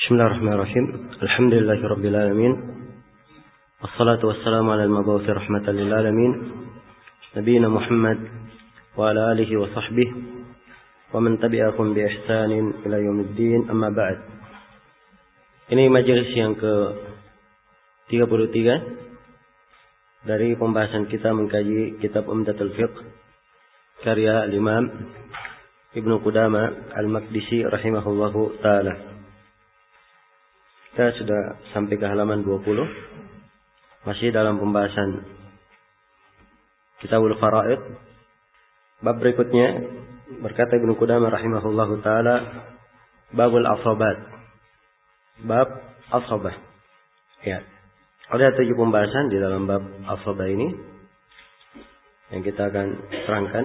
Bismillahirrahmanirrahim. Alhamdulillahirabbil alamin. Wassalatu wassalamu ala al-mab'uts rahmatan lil alamin. Nabiyina Muhammad wa ala alihi wa sahbihi wa man tabi'ahum bi ihsanin ila yaumiddin. Amma ba'd. Ini majelis yang ke-33 dari pembahasan kita mengkaji kitab Umdatul Fiqh karya Imam Ibnu Qudamah Al-Maqdisi rahimahullahu taala. Kita sudah sampai ke halaman 20. Masih dalam pembahasan Kitabul Fara'id. Bab berikutnya berkata Ibnu Qudamah rahimahullahu taala, Babul Asabat. Bab Asabah. Ya. Ada 7 pembahasan di dalam bab Asabah ini yang kita akan terangkan.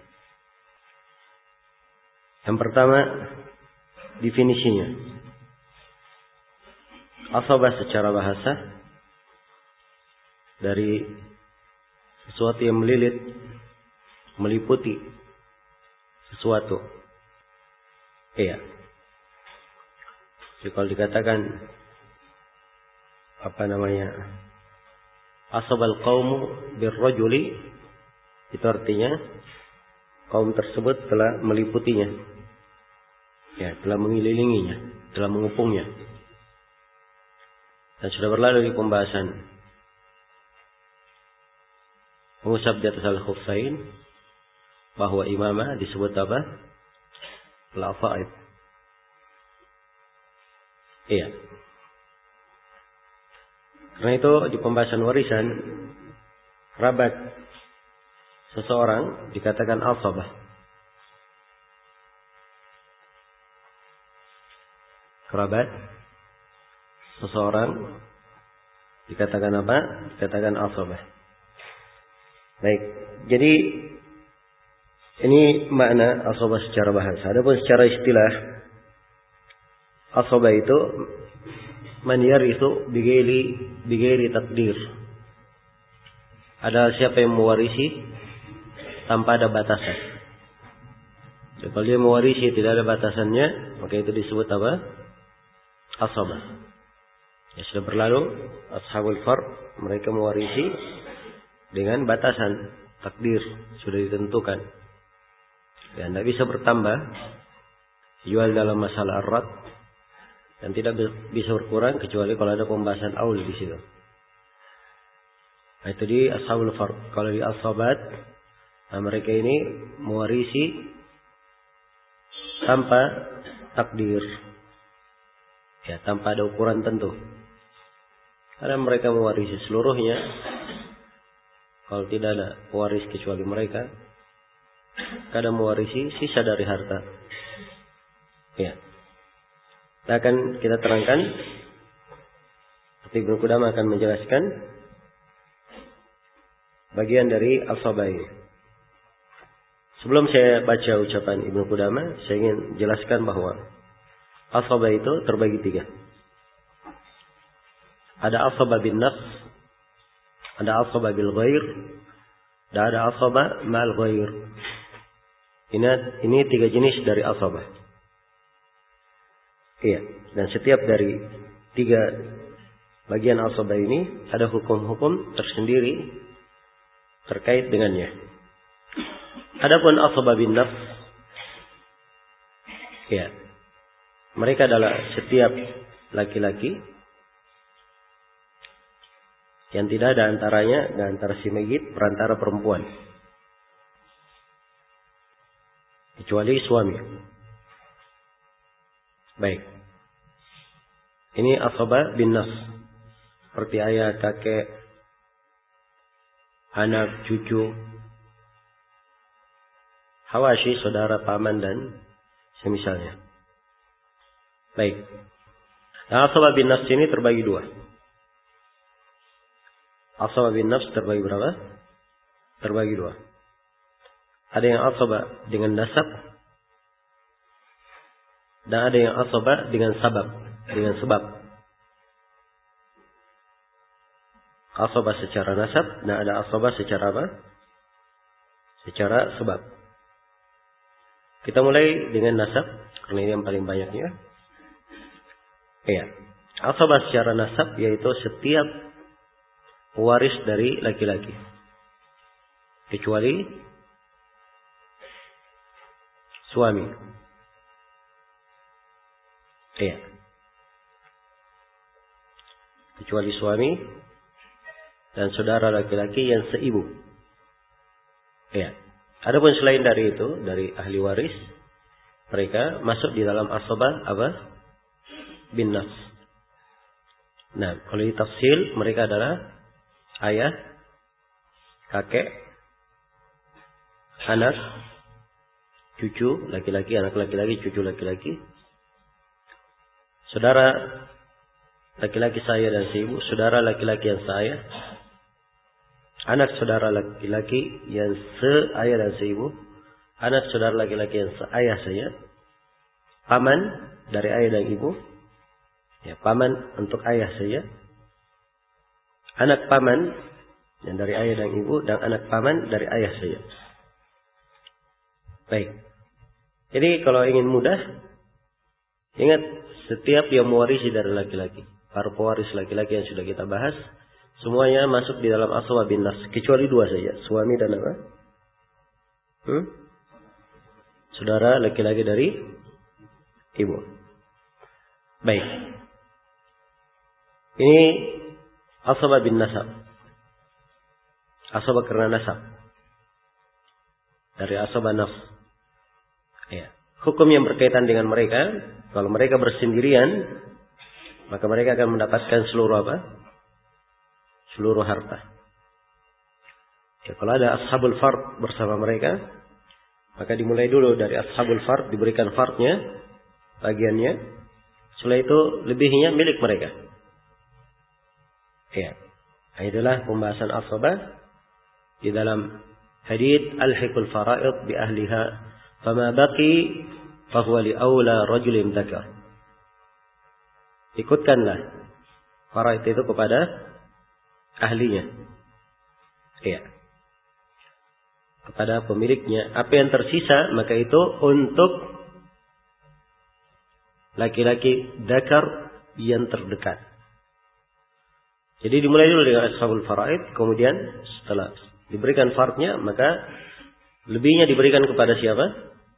Yang pertama, definisinya. Asabah secara bahasa dari sesuatu yang melilit, meliputi sesuatu. Iya. Jadi kalau dikatakan asabal qaumu birrajuli, itu artinya kaum tersebut telah meliputinya. Ya, telah mengelilinginya, telah mengepungnya. Dan sudah berlalu di pembahasan mengusap di atas al-khuffain bahwa imamah disebut apa? Al-afaid. Iya. Karena itu di pembahasan warisan kerabat seseorang dikatakan asabah. Kerabat seseorang dikatakan apa? Dikatakan asabah. Baik. Jadi ini makna asabah secara bahasa. Adapun secara istilah, asabah itu man yarithu bighairi takdir. Ada siapa yang mewarisi tanpa ada batasan. Jadi kalau dia mewarisi tidak ada batasannya, maka itu disebut apa? Asabah. Ya sudah berlalu ashabul fard, mereka mewarisi dengan batasan takdir sudah ditentukan. Dan tidak bisa bertambah jual dalam masalah ar-rad, dan tidak bisa berkurang kecuali kalau ada pembahasan aul di situ. Nah, itu di ashabul fard. Kalau di asabat, mereka ini mewarisi tanpa takdir. Ya, tanpa ada ukuran tentu. Karena mereka mewarisi seluruhnya. Kalau tidak ada pewaris kecuali mereka, kadang mewarisi sisa dari harta. Ya. Akan kita terangkan. Ibnu Qudamah akan menjelaskan bagian dari asabah ini. Sebelum saya baca ucapan Ibnu Qudamah, saya ingin jelaskan bahwa asabah itu terbagi 3. Ada asabah bin nafs, ada asabah bil ghair, dan ada asabah ma'al ghair. Ini 3 jenis dari asabah. Iya, dan setiap dari 3 bagian asabah ini ada hukum-hukum tersendiri terkait dengannya. Adapun asabah bin nafs, ya, mereka adalah setiap laki-laki yang tidak ada antaranya dan antara si mayit perantara perempuan, kecuali suami. Baik. Ini asabah bin nafs, seperti ayah, kakek, anak, cucu, hawashi, saudara, paman, dan semisalnya. Baik. Nah, asabah bin nafs ini terbagi 2. Asabah bin nafs terbagi berapa? Terbagi 2. Ada yang asabah dengan nasab, dan ada yang asabah dengan sebab. Asabah secara nasab, dan ada asabah secara apa? Secara sebab. Kita mulai dengan nasab, karena ini yang paling banyaknya. Iya. Asabah secara nasab yaitu setiap waris dari laki-laki. Kecuali suami. Iya. Kecuali suami dan saudara laki-laki yang seibu. Iya. Adapun selain dari itu, dari ahli waris, mereka masuk di dalam asabah apa? Bin nas. Nah, kalau ditafsil mereka adalah ayah, kakek, anak, cucu laki-laki, anak laki-laki, cucu laki-laki, saudara laki-laki saya dan seibu, saudara laki-laki yang seayah, anak saudara laki-laki yang seayah dan seibu, anak saudara laki-laki yang seayah saya, paman dari ayah dan ibu, ya paman untuk ayah saya, anak paman yang dari ayah dan ibu, dan anak paman dari ayah saya. Baik. Jadi kalau ingin mudah, ingat setiap yang mewarisi dari laki-laki, para pewaris laki-laki yang sudah kita bahas, semuanya masuk di dalam asabah bin nas, kecuali dua saja, suami dan apa? Saudara laki-laki dari ibu. Baik. Ini asabah bin nasab. Asabah karena nasab. Dari asabah nafs. Ya. Hukum yang berkaitan dengan mereka, kalau mereka bersendirian, maka mereka akan mendapatkan seluruh apa? Seluruh harta. Ya, kalau ada ashabul fard bersama mereka, maka dimulai dulu dari ashabul fard, diberikan fardnya, bagiannya. Setelah itu lebihnya milik mereka. Ya. Itulah pembahasan asabah di dalam hadits alhiqul fara'id bi ahliha, fama baqi fahuwa li aula rajulin dzakar. Ikutkanlah faraid itu kepada ahlinya. Iya. Kepada pemiliknya. Apa yang tersisa maka itu untuk laki-laki dzakar yang terdekat. Jadi dimulai dulu dengan ashabul faraid, kemudian setelah diberikan fardnya maka lebihnya diberikan kepada siapa?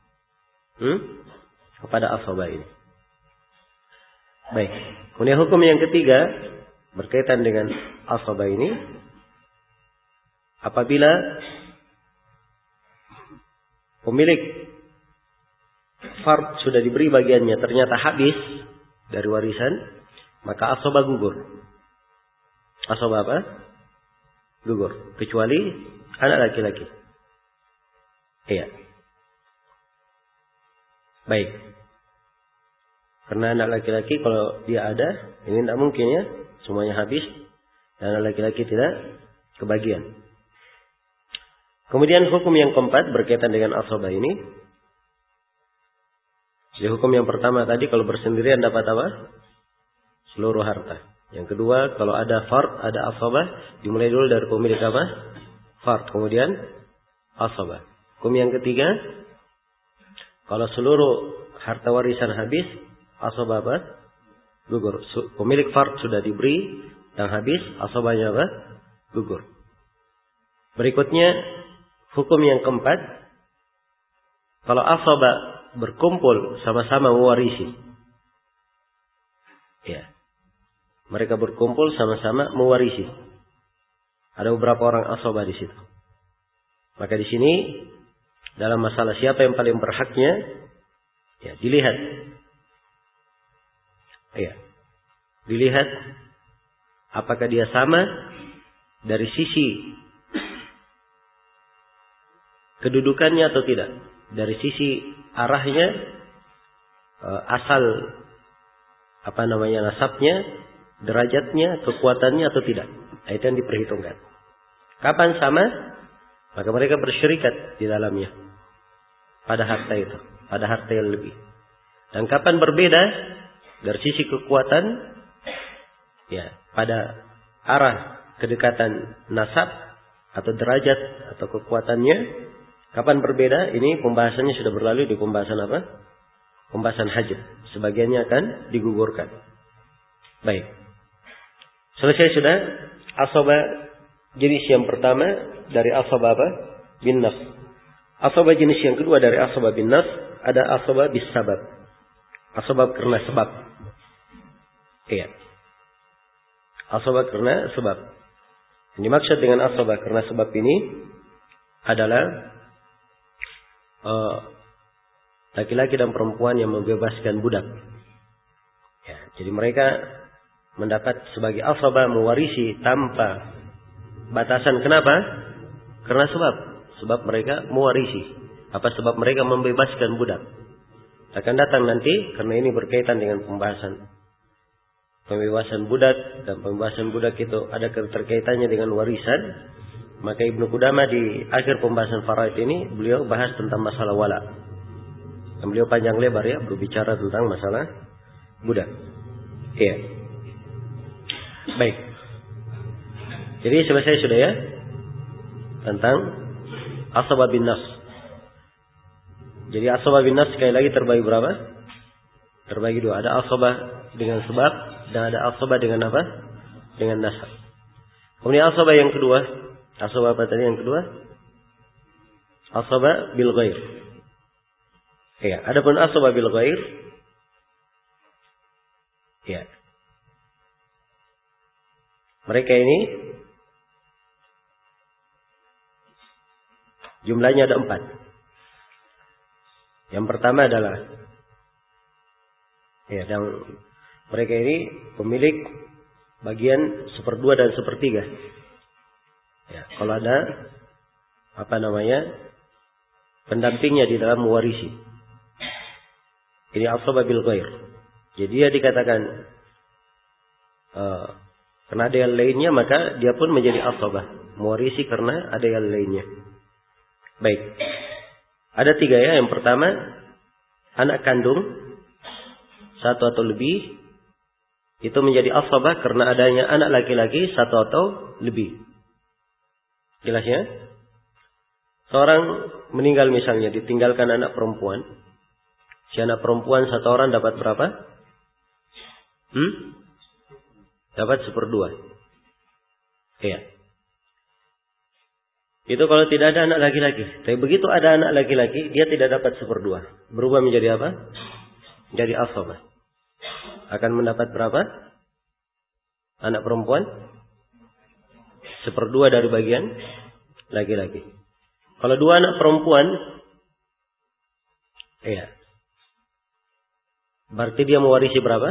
Kepada ashabah ini. Baik. Kemudian hukum yang ketiga berkaitan dengan ashabah ini, apabila pemilik fard sudah diberi bagiannya ternyata habis dari warisan, maka ashabah gugur. Ashabah apa? Gugur. Kecuali anak laki-laki. Iya. Baik. Karena anak laki-laki kalau dia ada, ini tidak mungkin ya, semuanya habis, dan anak laki-laki tidak kebagian. Kemudian hukum yang keempat berkaitan dengan ashabah ini. Jadi hukum yang pertama tadi kalau bersendirian dapat apa? Seluruh harta. Yang kedua kalau ada fard, ada ashabah, dimulai dulu dari pemilik apa? Fard, kemudian ashabah. Hukum yang ketiga, kalau seluruh harta warisan habis, ashabah apa? Gugur. Pemilik fard sudah diberi dan habis, ashabahnya apa? Gugur. Berikutnya hukum yang keempat, kalau ashabah berkumpul sama-sama mewarisi, ya, mereka berkumpul sama-sama mewarisi. Ada beberapa orang ashabah di situ. Maka di sini dalam masalah siapa yang paling berhaknya, ya dilihat. Ya. Dilihat apakah dia sama dari sisi kedudukannya atau tidak. Dari sisi arahnya, asal nasabnya, derajatnya, kekuatannya atau tidak. Itu yang diperhitungkan. Kapan sama? Maka mereka bersyirikat di dalamnya. Pada harta itu. Pada harta yang lebih. Dan kapan berbeda? Dari sisi kekuatan. Ya, pada arah kedekatan nasab. Atau derajat. Atau kekuatannya. Kapan berbeda? Ini pembahasannya sudah berlalu di pembahasan apa? Pembahasan hajat. Sebagiannya akan digugurkan. Baik. Selesai sudah asabah jenis yang pertama dari asabah apa? Bin nafs. Asabah jenis yang kedua dari asabah bin nafs ada asabah bis sabab. Asabah karena sebab. Iya. Asabah karena sebab. Yang dimaksud dengan asabah karena sebab ini adalah laki-laki dan perempuan yang membebaskan budak. Ya, jadi mereka mendapat sebagai asabah mewarisi tanpa batasan. Kenapa? Karena sebab mereka mewarisi. Apa sebab mereka membebaskan budak? Akan datang nanti karena ini berkaitan dengan pembahasan pembebasan budak, dan pembebasan budak itu ada keterkaitannya dengan warisan. Maka Ibnu Qudamah di akhir pembahasan faraid ini beliau bahas tentang masalah wala. Dan beliau panjang lebar ya berbicara tentang masalah budak. Iya. Baik. Jadi selesai sudah ya tentang asabah bin nafs. Jadi asabah bin nafs sekali lagi terbagi berapa? Terbagi dua. Ada asabah dengan sebab dan ada asabah dengan apa? Dengan nasab. Kemudian asabah yang kedua, asabah apa tadi yang kedua? Asabah bil ghair. Ya, adapun asabah bil ghair, ya, mereka ini jumlahnya ada 4. Yang pertama adalah ya, dan mereka ini pemilik bagian 1/2 dan 1/3. Ya, kalau ada pendampingnya di dalam mewarisi. Ini asabah bil ghair. Jadi dia dikatakan karena ada yang lainnya maka dia pun menjadi asabah, mewarisi karena ada yang lainnya. Baik. Ada 3 ya. Yang pertama anak kandung 1 atau lebih itu menjadi asabah karena adanya anak laki-laki 1 atau lebih. Jelas ya? Seorang meninggal misalnya ditinggalkan anak perempuan. Si anak perempuan 1 orang dapat berapa? Dapat 1/2. Iya. Itu kalau tidak ada anak laki-laki. Tapi begitu ada anak laki-laki, dia tidak dapat 1/2. Berubah menjadi apa? Jadi asabah. Akan mendapat berapa? Anak perempuan 1/2 dari bagian laki-laki. Kalau 2 anak perempuan, iya, berarti dia mewarisi berapa?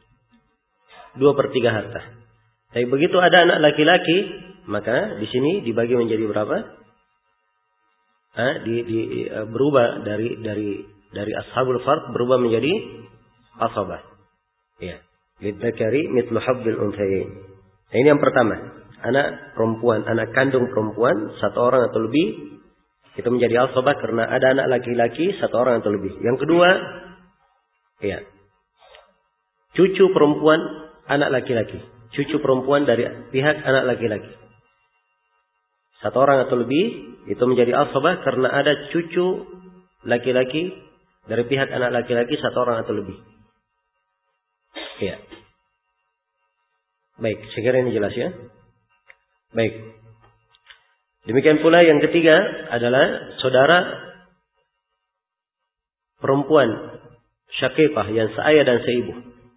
2/3 harta. Tapi begitu ada anak laki-laki, maka di sini dibagi menjadi berapa? Berubah dari ashabul fard berubah menjadi asabah. Ya, lidzakari mithlu habbil unthayain. Nah, ini yang pertama, anak perempuan, anak kandung perempuan 1 orang atau lebih itu menjadi asabah karena ada anak laki-laki 1 orang atau lebih. Yang kedua, ya, cucu perempuan anak laki-laki, cucu perempuan dari pihak anak laki-laki 1 orang atau lebih itu menjadi asabah karena ada cucu laki-laki dari pihak anak laki-laki 1 orang atau lebih. Ya. Baik, saya kira ini jelas ya. Baik. Demikian pula yang ketiga adalah saudara perempuan syaqiqah yang seayah dan seibu.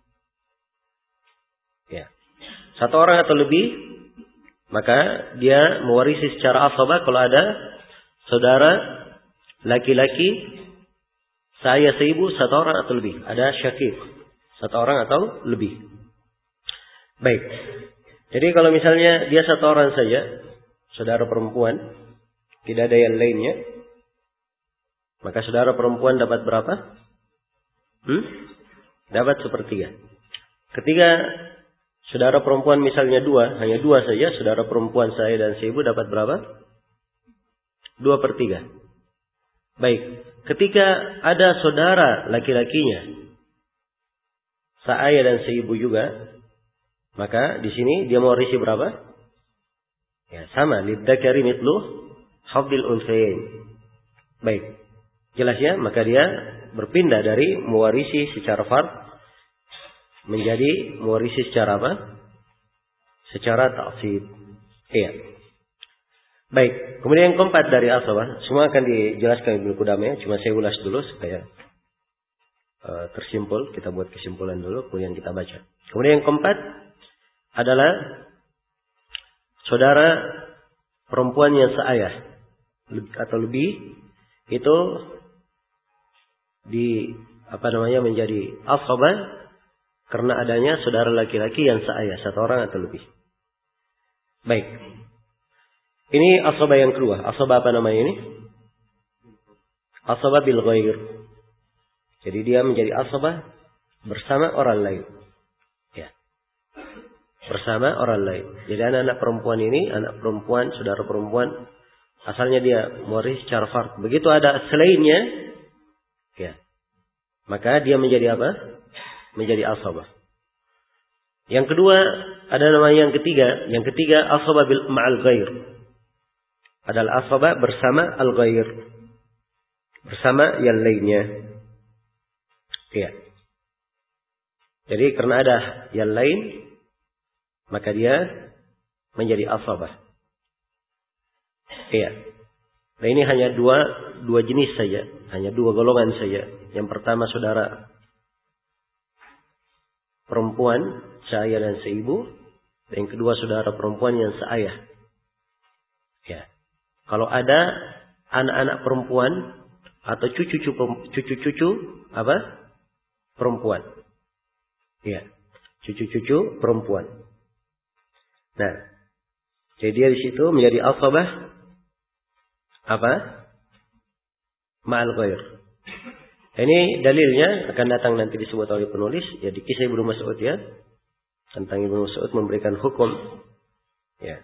Ya. 1 orang atau lebih, maka dia mewarisi secara asabah kalau ada saudara laki-laki seayah seibu 1 orang atau lebih. Ada syaqiq 1 orang atau lebih. Baik. Jadi kalau misalnya dia 1 orang saja, saudara perempuan, tidak ada yang lainnya, maka saudara perempuan dapat berapa? Dapat 1/3. Ketika saudara perempuan misalnya 2, hanya 2 saja, saudara perempuan saya dan seibu dapat berapa? 2/3. Baik. Ketika ada saudara laki-lakinya, seayah dan seibu juga, maka di sini dia mewarisi berapa? Ya, sama, lidzakari mithlu habbil unthayain. Baik. Jelas ya? Maka dia berpindah dari mewarisi secara fard menjadi mewarisi secara apa? Secara ta'sib. Iya. Baik, kemudian yang keempat dari asabah, semua akan dijelaskan Ibnu Qudamah, cuma saya ulas dulu supaya tersimpul, kita buat kesimpulan dulu, kemudian kita baca. Kemudian yang keempat adalah saudara perempuan yang seayah atau lebih, itu menjadi asabah karena adanya saudara laki-laki yang seayah, satu orang atau lebih. Baik. Ini asabah yang kedua. Asabah apa namanya ini? Asabah bil ghair. Jadi dia menjadi asabah bersama orang lain. Ya. Bersama orang lain. Jadi anak-anak perempuan ini, anak perempuan, saudara perempuan, asalnya dia mewaris secara fard. Begitu ada selainnya, ya. Maka dia menjadi apa? Menjadi asabah. Yang kedua, ada nama yang ketiga. Yang ketiga, asabah bil ma'al ghair. Adalah asabah bersama al-ghair. Bersama yang lainnya. Ya. Jadi karena ada yang lain, maka dia menjadi asabah. Iya. Nah ini hanya dua jenis saja. Hanya dua golongan saja. Yang pertama saudara perempuan, seayah dan seibu. Dan yang kedua saudara perempuan yang seayah. Ya. Kalau ada anak-anak perempuan atau cucu-cucu apa? Perempuan. Ya. Cucu-cucu perempuan. Nah, jadi dia di situ menjadi asabah apa? Ma'al ghair. Ini dalilnya akan datang nanti disebut oleh penulis, ya di kisah Ibnu Mas'ud ya. Tentang Ibnu Mas'ud memberikan hukum ya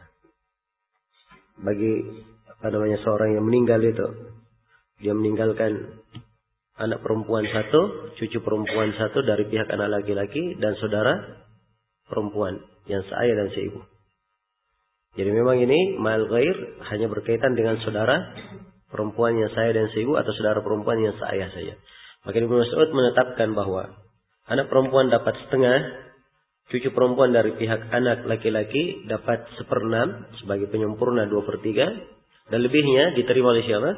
bagi seorang yang meninggal itu. Dia meninggalkan anak perempuan satu, cucu perempuan satu dari pihak anak laki-laki dan saudara perempuan yang seayah dan seibu. Jadi memang ini ma'al ghair hanya berkaitan dengan saudara perempuan yang seayah dan seibu atau saudara perempuan yang seayah saja. Maka Ibnu Mas'ud menetapkan bahwa anak perempuan dapat setengah, cucu perempuan dari pihak anak laki-laki dapat 1/6 sebagai penyempurna 2/3 dan lebihnya diterima oleh siapa?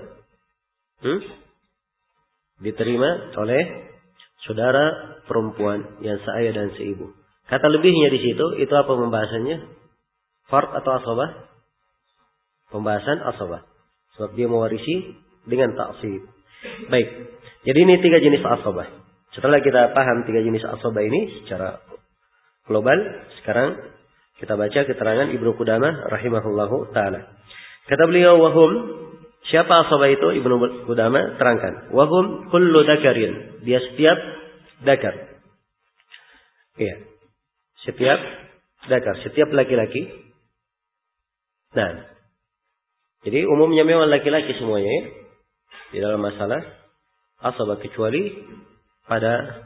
Diterima oleh saudara perempuan yang seayah dan seibu. Kata lebihnya di situ itu apa pembahasannya? Fard atau asabah? Pembahasan asabah. Sebab dia mewarisi dengan ta'sib. Baik. Jadi ini 3 jenis asabah. Setelah kita paham 3 jenis asabah ini secara global, sekarang kita baca keterangan Ibnu Qudamah rahimahullahu ta'ala. Kata beliau, wahum, siapa asabah itu? Ibnu Qudamah terangkan. Wahum kullu dakarin. Dia setiap dakar. Iya. Setiap dakar. Setiap laki-laki. Nah. Jadi umumnya memang laki-laki semuanya ya. Di dalam masalah asabah kecuali pada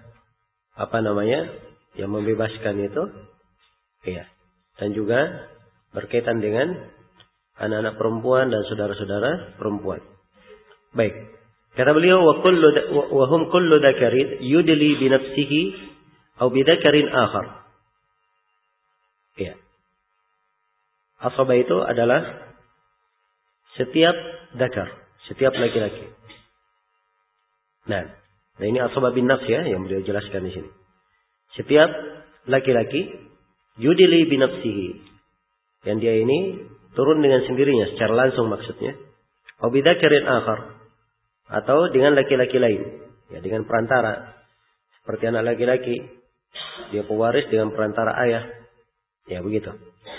yang membebaskan itu. Iya. Dan juga berkaitan dengan anak-anak perempuan dan saudara-saudara perempuan. Baik. Kata beliau wa hum kullu dzakarin yudli bi nafsihi aw bi dzakarin akhar. Ya. Asabah itu adalah setiap dzakar, setiap laki-laki. Nah ini asabah bin nafs ya yang beliau jelaskan di sini. Setiap laki-laki yudli bi nafsihi. Yang dia ini turun dengan sendirinya secara langsung maksudnya. Aw bi dzakarin akhar. Atau dengan laki-laki lain. Ya, dengan perantara. Seperti anak laki-laki. Dia pewaris dengan perantara ayah. Ya, begitu.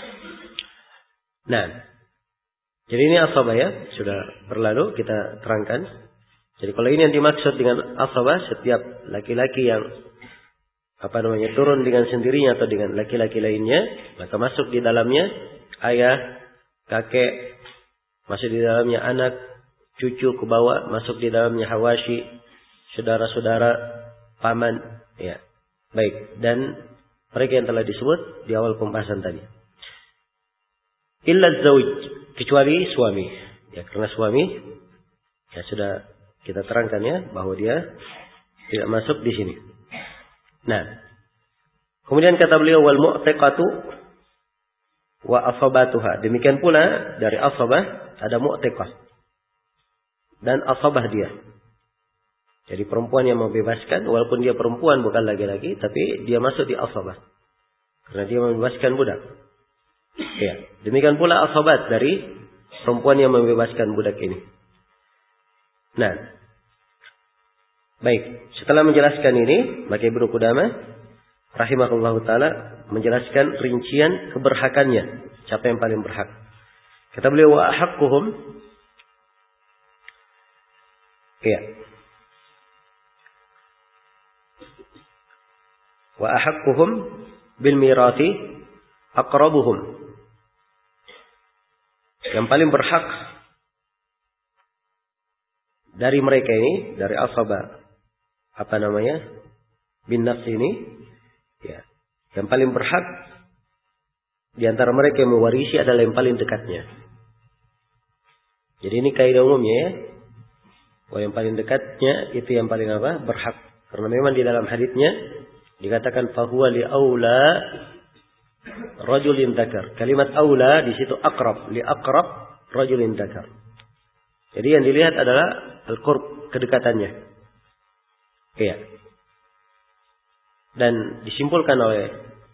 Nah. Jadi ini asabah ya. Sudah berlalu kita terangkan. Jadi kalau ini yang dimaksud dengan asabah. Setiap laki-laki yang turun dengan sendirinya atau dengan laki-laki lainnya. Maka masuk di dalamnya ayah, kakek, masuk di dalamnya anak, cucu ke bawah, masuk di dalamnya hawashi, saudara-saudara, paman, ya. Baik, dan mereka yang telah disebut di awal pembahasan tadi. Illa zauj, kecuali suami. Ya, karena suami ya sudah kita terangkan ya bahwa dia tidak masuk di sini. Nah, Kemudian kata beliau wal mu'tiqatu wa asabatuha. Demikian pula dari asabah ada mu'tiqah dan asabah dia. Jadi perempuan yang membebaskan walaupun dia perempuan bukan laki-laki tapi dia masuk di asabah karena dia membebaskan budak. Ya, demikian pula asabat dari perempuan yang membebaskan budak ini. Nah, baik, setelah menjelaskan ini, maka Ibnu Qudamah rahimahullahu taala menjelaskan rincian keberhakannya, siapa yang paling berhak. Kata beliau wa ahaqquhum, ya, wa ahaqquhum bil mirati aqrabuhum. Yang paling berhak dari mereka ini, dari asaba bin nafs ini, ya, yang paling berhak di antara mereka yang mewarisi adalah yang paling dekatnya. Jadi ini kaidah umumnya ya, bahwa yang paling dekatnya itu yang paling berhak. Karena memang di dalam haditsnya dikatakan fahuwa li aula rajulin dzakar. Kalimat aula di situ aqrab, li aqrab rajulin dzakar. Jadi yang dilihat adalah al-qurb, kedekatannya. Iya. Dan disimpulkan oleh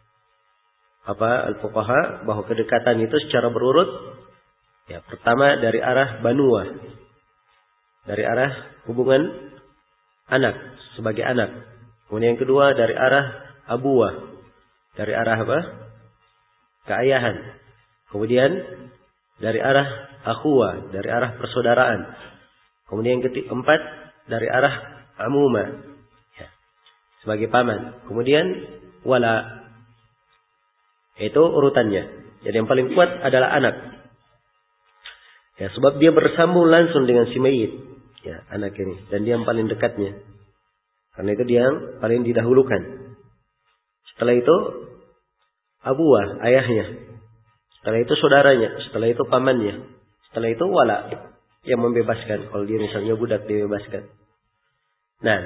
al-fuqaha bahwa kedekatan itu secara berurut. Ya, pertama dari arah banuah. Dari arah hubungan anak sebagai anak. Kemudian yang kedua dari arah abuwah. Dari arah keayahan. Kemudian dari arah akhuwah, dari arah persaudaraan. Kemudian yang keempat dari arah amuma, ya, sebagai paman. Kemudian wala, itu urutannya. Jadi yang paling kuat adalah anak. Ya, sebab dia bersambung langsung dengan si mayit, ya, anak ini, dan dia yang paling dekatnya. Karena itu dia yang paling didahulukan. Setelah itu abuwah, ayahnya. Setelah itu saudaranya, setelah itu pamannya, setelah itu wala yang membebaskan. Kalau dia misalnya budak dibebaskan. Nah,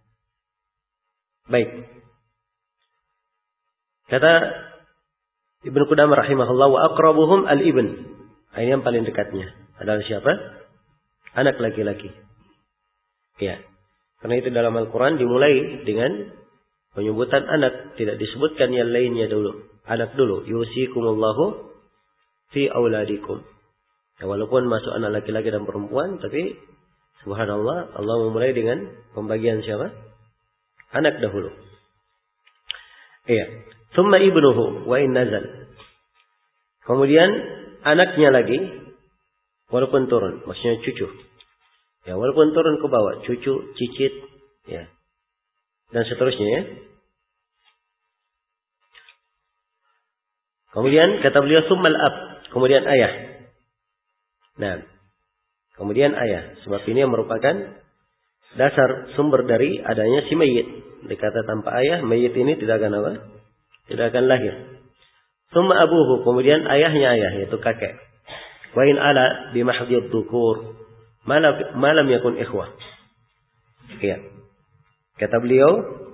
baik. Kata Ibnu Qudamah rahimahullah wa aqrabuhum al-ibn. Ini yang paling dekatnya adalah siapa? Anak laki-laki. Ya. Karena itu dalam Al-Quran dimulai dengan penyebutan anak, tidak disebutkan yang lainnya dulu. Anak dulu. Yusikumullahu fi auladikum. Ya, walaupun masuk anak laki-laki dan perempuan, tapi subhanallah Allah memulai dengan pembagian siapa? Anak dahulu. Iya. Thumma ibnuhu wa in nazal. Kemudian anaknya lagi walaupun turun, maksudnya cucu. Ya, walaupun turun ke bawah, cucu, cicit, ya. Dan seterusnya ya. Kemudian kata beliau summal ab, kemudian ayah. Nah, kemudian ayah, sebab ini yang merupakan dasar sumber dari adanya si mayit. Dikata tanpa ayah, mayit ini tidak akan apa? Tidak akan lahir. Summa abuhu, kemudian ayahnya ayah, yaitu kakek. Wa in ala bi mahdhid dhukur, malam yakun ikhwah. Ya. Kata beliau,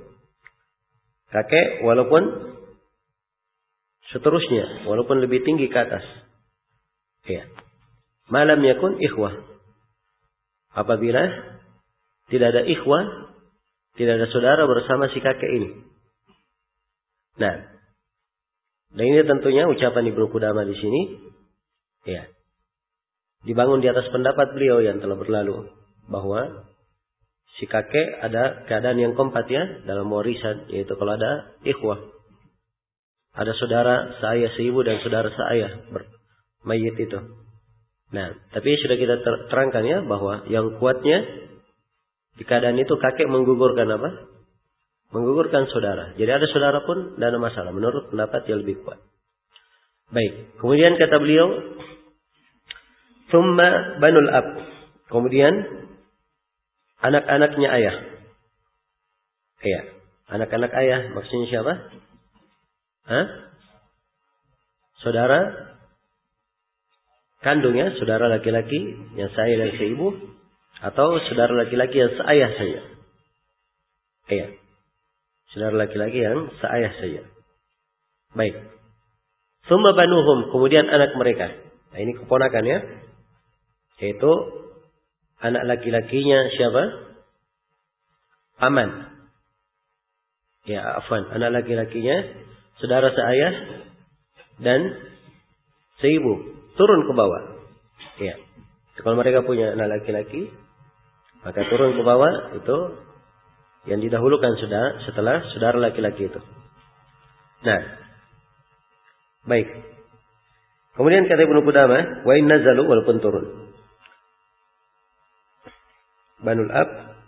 kakek walaupun seterusnya, walaupun lebih tinggi ke atas. Ya. Malam yakun ikhwah. Apabila tidak ada ikhwah, tidak ada saudara bersama si kakek ini. Nah, dan ini tentunya ucapan Ibnu Qudamah di sini, ya, dibangun di atas pendapat beliau yang telah berlalu, bahwa si kakek ada keadaan yang kompat ya dalam warisan, yaitu kalau ada ikhwah, ada saudara seayah seibu dan saudara seayah mayit itu. Nah, tapi sudah kita terangkan ya bahwa yang kuatnya di keadaan itu kakek menggugurkan apa? Menggugurkan saudara. Jadi ada saudara pun tidak ada masalah menurut pendapat yang lebih kuat. Baik, kemudian kata beliau, thumma banul ab. Kemudian anak-anaknya ayah. Iya, anak-anak ayah maksudnya siapa? Saudara kandungnya, saudara laki-laki yang seayah dan seibu, atau saudara laki-laki yang seayah saja. Iya. Saudara laki-laki yang seayah saja. Baik. Tsumma banuhum, kemudian anak mereka. Nah, ini keponakan ya. Yaitu anak laki-lakinya siapa? Paman. Ya, afwan. Anak laki-lakinya saudara seayah dan seibu. Turun ke bawah. Ya. Kalau mereka punya anak laki-laki, maka turun ke bawah itu yang didahulukan setelah saudara laki-laki itu. Nah, baik. Kemudian kata Ibnu Qudamah, wa in nazalu, walaupun turun. Banul ab,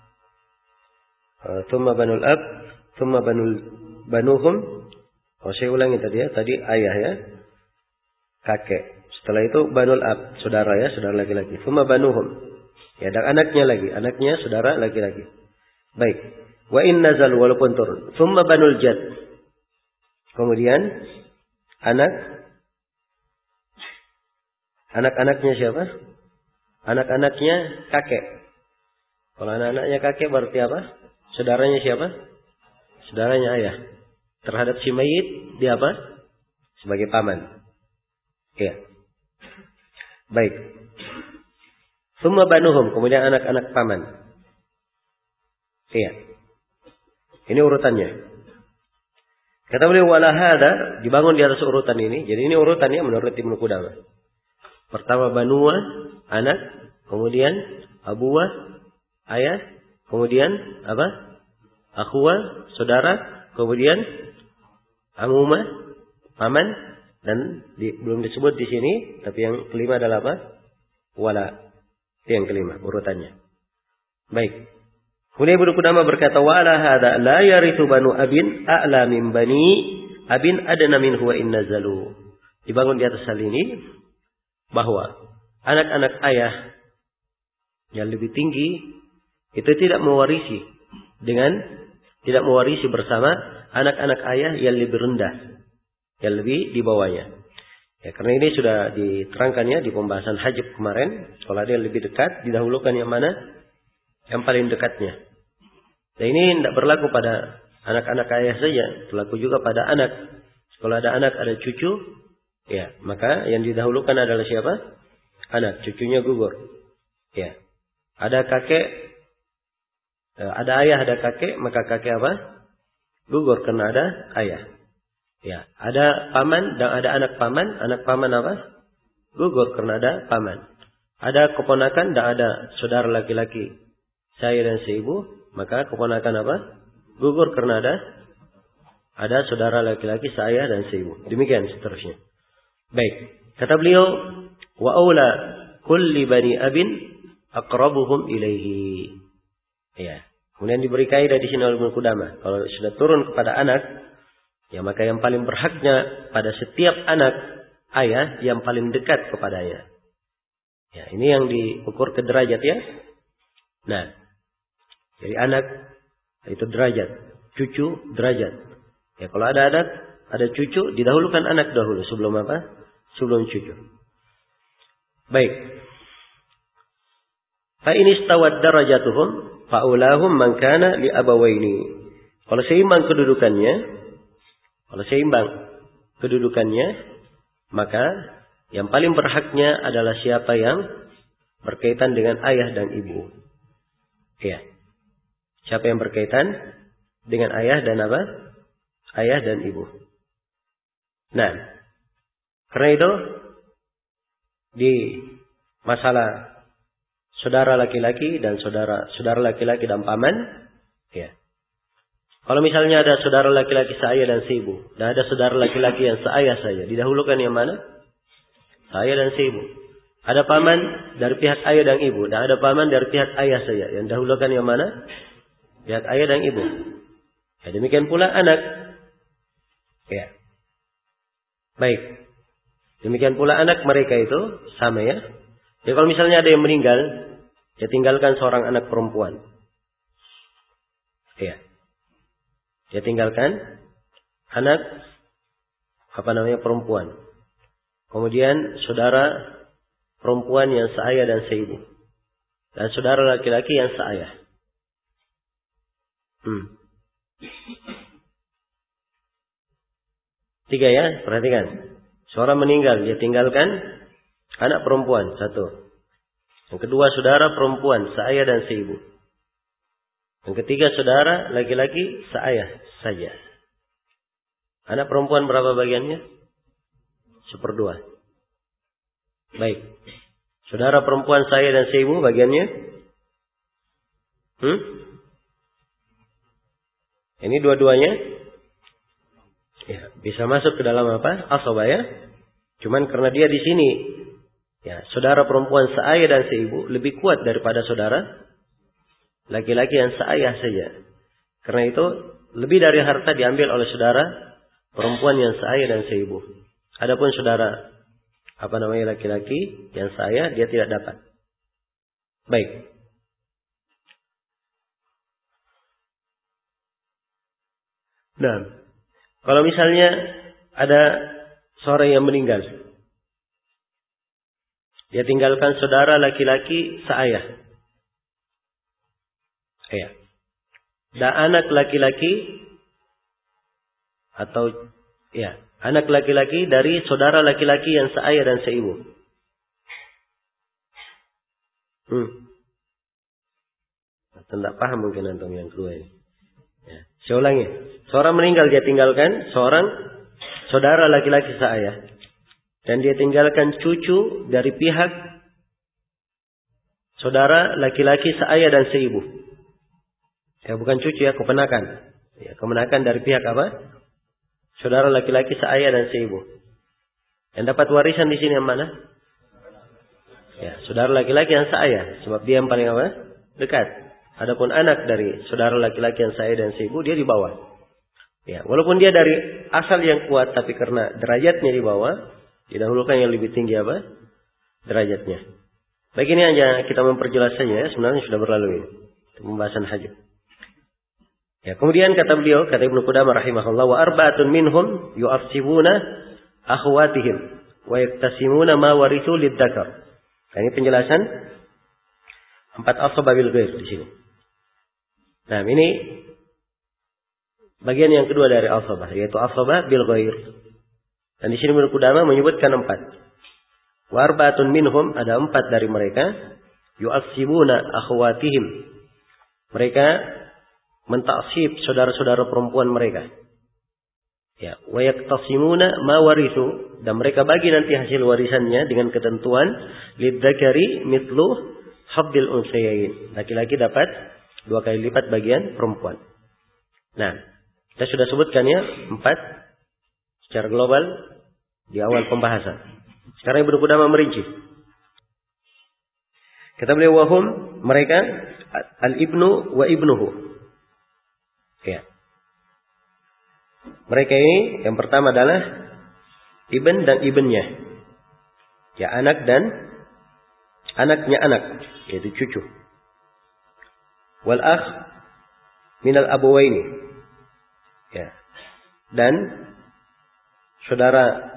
thumma banul ab, thumma banuhum. Saya ulangi tadi ya, tadi ayah ya, kakek. Setelah itu banul ab, saudara ya, saudara laki-laki. Thumma banuhum. Ya, dan anaknya saudara laki-laki. Baik. Wa in nazalu, walaupun turun. Thumma banul jad. Kemudian anak-anaknya siapa? Anak-anaknya kakek. Kalau anak-anaknya kakek berarti apa? Saudaranya siapa? Saudaranya ayah. Terhadap si mayit dia apa? Sebagai paman. Iya. Baik. Tsumma banuhum, kemudian anak-anak paman. Iya. Ini urutannya. Kata beliau wala hada, dibangun di atas urutan ini. Jadi ini urutannya menurut Ibnu Qudamah. Pertama banua, anak, kemudian abuwa, ayah, kemudian apa? Akhuwa, saudara, kemudian amumah, paman, dan belum disebut di sini, tapi yang kelima adalah apa? Wala. Itu yang kelima urutannya. Baik. Kemudian Ibnu Qudamah berkata, wa ala hadza la yarithu banu abin a'la min bani abin adna minhu wa in nazalu. Dibangun di atas hal ini bahwa anak-anak ayah yang lebih tinggi itu tidak mewarisi bersama anak-anak ayah yang lebih rendah, yang lebih di bawahnya. Ya, karena ini sudah diterangkan ya di pembahasan hajib kemarin. Kalau ada yang lebih dekat, didahulukan yang mana? Yang paling dekatnya. Dan ini tidak berlaku pada anak-anak ayah saja, berlaku juga pada anak. Kalau ada anak, ada cucu, ya, maka yang didahulukan adalah siapa? Anak, cucunya gugur. Ya. Ada kakek, ada ayah, ada kakek, maka kakek apa? Gugur karena ada ayah. Ya, ada paman dan ada anak paman apa? Gugur karena ada paman. Ada keponakan dan ada saudara laki-laki, saya dan seibu, maka keponakan apa? Gugur karena ada saudara laki-laki, saya dan seibu. Demikian seterusnya. Baik, kata beliau, wa aula kulli bani abin aqrabuhum ilaihi. Ya. Kemudian diberi kaidah di sini oleh Ibnu Qudamah. Kalau sudah turun kepada anak, ya maka yang paling berhaknya pada setiap anak ayah yang paling dekat kepadanya. Ya, ini yang diukur ke derajat ya. Nah, jadi anak itu derajat, cucu derajat. Ya, kalau ada anak, ada cucu, didahulukan anak dahulu sebelum apa? Sebelum cucu. Baik. Fa in istawad darajatuhum fa ulahum man kana li abawaini. Kalau seimbang kedudukannya, maka yang paling berhaknya adalah siapa yang berkaitan dengan ayah dan ibu. Ya. Siapa yang berkaitan dengan ayah dan apa? Ayah dan ibu. Nah, karena itu di masalah saudara laki-laki dan saudara laki-laki dan paman, ya. Kalau misalnya ada saudara laki-laki seayah dan seibu, dan ada saudara laki-laki yang seayah saja, didahulukan yang mana? Seayah dan seibu. Ada paman dari pihak ayah dan ibu, dan ada paman dari pihak ayah saja, yang didahulukan yang mana? Pihak ayah dan ibu. Ya, demikian pula anak. Ya. Baik. Demikian pula anak mereka itu sama ya. Ya kalau misalnya ada yang meninggal, ya tinggalkan seorang anak perempuan. Ya. Dia tinggalkan anak perempuan. Kemudian saudara perempuan yang seayah dan seibu. Dan saudara laki-laki yang seayah. 3 ya, perhatikan. Seorang meninggal, dia tinggalkan anak perempuan 1. Yang kedua saudara perempuan, seayah dan seibu. Yang ketiga saudara laki-laki, seayah saja. Anak perempuan berapa bagiannya? 1/2. Baik. Saudara perempuan, seayah dan seibu bagiannya? Ini dua-duanya ya, bisa masuk ke dalam apa? Asabah ya. Cuman karena dia di sini ya, saudara perempuan seayah dan seibu lebih kuat daripada saudara laki-laki yang seayah saja. Karena itu lebih dari harta diambil oleh saudara perempuan yang seayah dan seibu. Adapun saudara laki-laki yang seayah dia tidak dapat. Baik. Nah, kalau misalnya ada seorang yang meninggal, dia tinggalkan saudara laki-laki seayah, dan anak laki-laki atau anak laki-laki dari saudara laki-laki yang seayah dan seibu. Tidak paham mungkin antum yang kedua ini. Ya, saya ulangi. Seorang meninggal, dia tinggalkan seorang saudara laki-laki seayah, dan dia tinggalkan cucu dari pihak saudara laki-laki seayah dan seibu. Ya, bukan cucu ya, keponakan. Ya, keponakan dari pihak apa? Saudara laki-laki seayah dan seibu. Yang dapat warisan di sini yang mana? Ya, saudara laki-laki yang seayah, sebab dia yang paling apa? Dekat. Adapun anak dari saudara laki-laki yang seayah dan seibu, dia di bawah. Ya, walaupun dia dari asal yang kuat, tapi karena derajatnya di bawah, didahulukan yang lebih tinggi apa? Derajatnya. Baik, ini hanya kita memperjelas saja ya, sebenarnya sudah berlalu ini. Pembahasan haji. Ya, kemudian kata beliau, kata Ibnu Qudamah rahimahullah, wa arba'atun minhum yu'assibuna akhwatihim wa yaktasimuna ma warithu lidzakar. Nah, ini penjelasan 4 asbab bil ghair di sini. Nah, ini bagian yang kedua dari asbab, yaitu asbab bil ghair. Dan di sini Ibnu Qudamah menyebutkan 4. Wa arba'atun minhum, ada 4 dari mereka, yu'assibuna akhwatihim. Mereka mentaksib saudara-saudara perempuan mereka. Ya, wa yaktasimuna ma warithu, dan mereka bagi nanti hasil warisannya dengan ketentuan lidzakari mithlu habdil unsayain. Laki-laki dapat 2 kali lipat bagian perempuan. Nah, kita sudah sebutkan ya 4 secara global di awal pembahasan. Sekarang Ibnu Qudamah merinci. Kata beliau, wahum, mereka al-ibnu wa ibnuhu. Ya. Mereka ini yang pertama adalah ibn dan ibnnya. Ya, anak dan anaknya anak, yaitu cucu. Wal akh minal abawaini. Ya. Dan saudara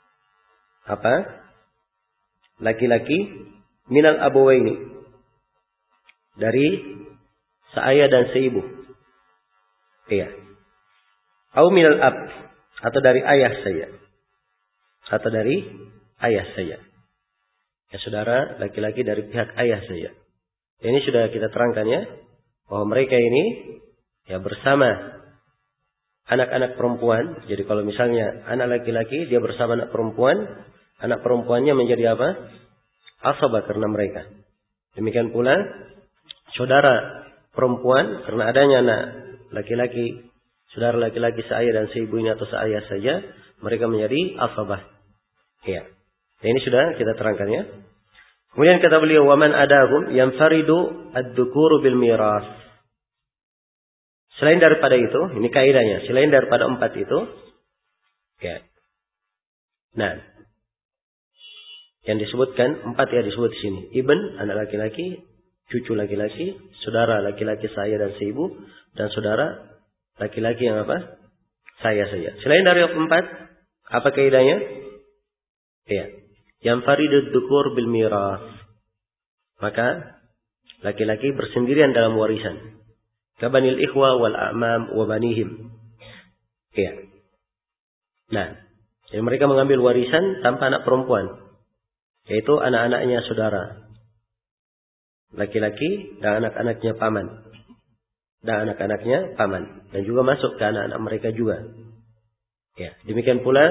laki-laki minal abawaini, dari seayah dan seibu. Iya. Au minal ab, atau dari ayah saja. Atau dari ayah saja. Ya, saudara laki-laki dari pihak ayah saja. Ini sudah kita terangkan ya, bahwa mereka ini ya bersama anak-anak perempuan. Jadi kalau misalnya anak laki-laki dia bersama anak perempuannya menjadi apa? Asabah karena mereka. Demikian pula saudara perempuan, karena adanya anak laki-laki, saudara laki-laki seayah dan seibunya atau seayah saja, mereka menjadi asabah. Ya. Ini sudah kita terangkan ya. Kemudian kata beliau, waman adahum yanfaridu ad-dzukuru bil miras. Selain daripada itu, ini kaidahnya, selain daripada 4 itu, ya. Nah, yang disebutkan 4 ya disebut di sini. Ibn, anak laki-laki, cucu laki-laki, saudara laki-laki seayah dan seibu, dan saudara laki-laki yang apa? Saya saja. Selain dari 4, apa kaidahnya? Ya. Yang faridud dukur bil miras. Maka laki-laki bersendirian dalam warisan. Kabanil ikhwa wal a'mam wa banihim. Ya. Nah, jadi mereka mengambil warisan tanpa anak perempuan, yaitu anak-anaknya saudara laki-laki dan anak-anaknya paman. Dan anak-anaknya paman. Dan juga masuk ke anak-anak mereka juga. Ya, demikian pula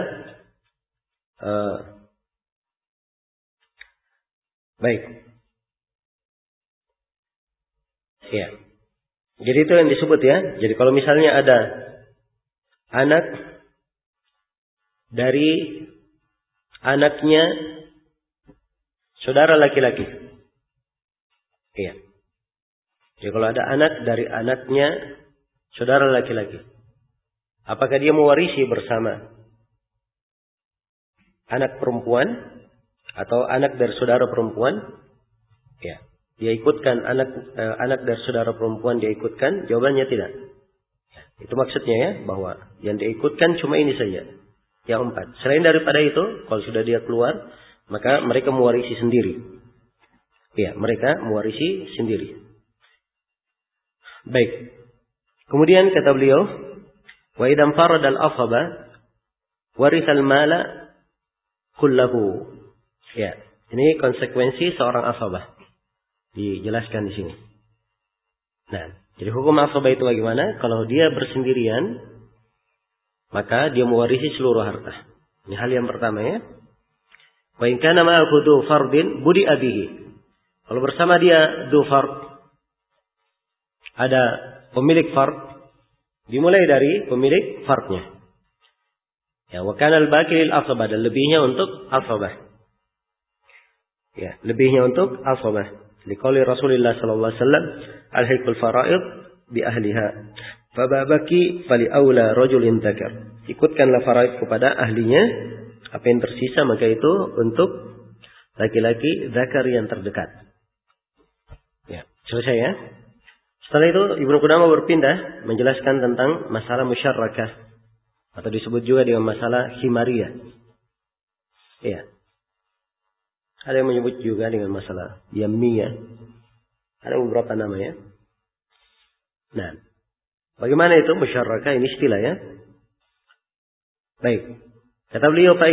baik. Ya. Jadi itu yang disebut ya. Jadi kalau misalnya ada anak dari anaknya saudara laki-laki. Iya. Jadi kalau ada anak dari anaknya saudara laki-laki, apakah dia mewarisi bersama anak perempuan atau anak dari saudara perempuan? Ya. Dia ikutkan anak dari saudara perempuan, dia ikutkan? Jawabannya tidak. Itu maksudnya ya, bahwa yang dia ikutkan cuma ini saja. Yang 4. Selain daripada itu, kalau sudah dia keluar, maka mereka mewarisi sendiri. Ya, mereka mewarisi sendiri. Baik. Kemudian kata beliau, wa idam farad al-asaba warithal mala kullahu. Ya, ini konsekuensi seorang asabah. Dijelaskan di sini. Nah, jadi hukum asabah itu bagaimana? Kalau dia bersendirian, maka dia mewarisi seluruh harta. Ini hal yang pertama ya. Wa in kana ma'ahu du fardin budi abihi. Kalau bersama dia du fard, ada pemilik fard, dimulai dari pemilik fardnya. Ya, wa kana al-baqi lil asabah, dan lebihnya untuk asabah. Ya, lebihnya untuk asabah. Liqauli Rasulullah sallallahu alaihi wasallam, al-hiqul fara'id bi ahliha. Fababaki fali aula rajulin dzakar. Ikutkanlah faraid kepada ahlinya, apa yang tersisa maka itu untuk laki-laki dzakar yang terdekat. Ya, selesai ya. Setelah itu Ibnu Qudamah berpindah menjelaskan tentang masalah musyarrakah, atau disebut juga dengan masalah himariyah. Ya. Ada yang menyebut juga dengan masalah yammiyah. Ada beberapa nama ya. Nah, bagaimana itu musyarrakah? Ini istilah ya. Baik. Kata beliau, fa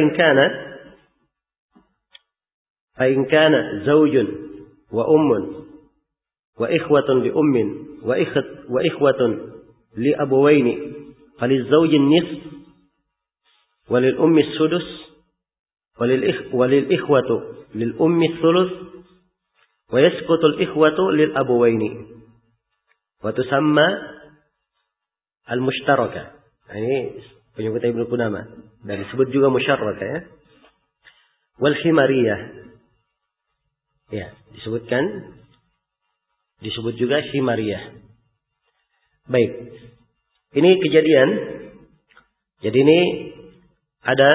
in kana zaujun wa ummun wa ikhwatun li ummin wa ikhwatun li abawaini falizawjin nisf wa lil ummi sudus wa lil ikhwatu lil ummi thuluth wa yasqutu al ikhwatu lil abawaini wa tusamma al mushtaraka. Ini penyebutan Ibnu Qudamah, dan disebut juga musyarrakah ya. Wal himariyah. Ya, disebut juga himariyah. Baik. Ini kejadian. Jadi ini ada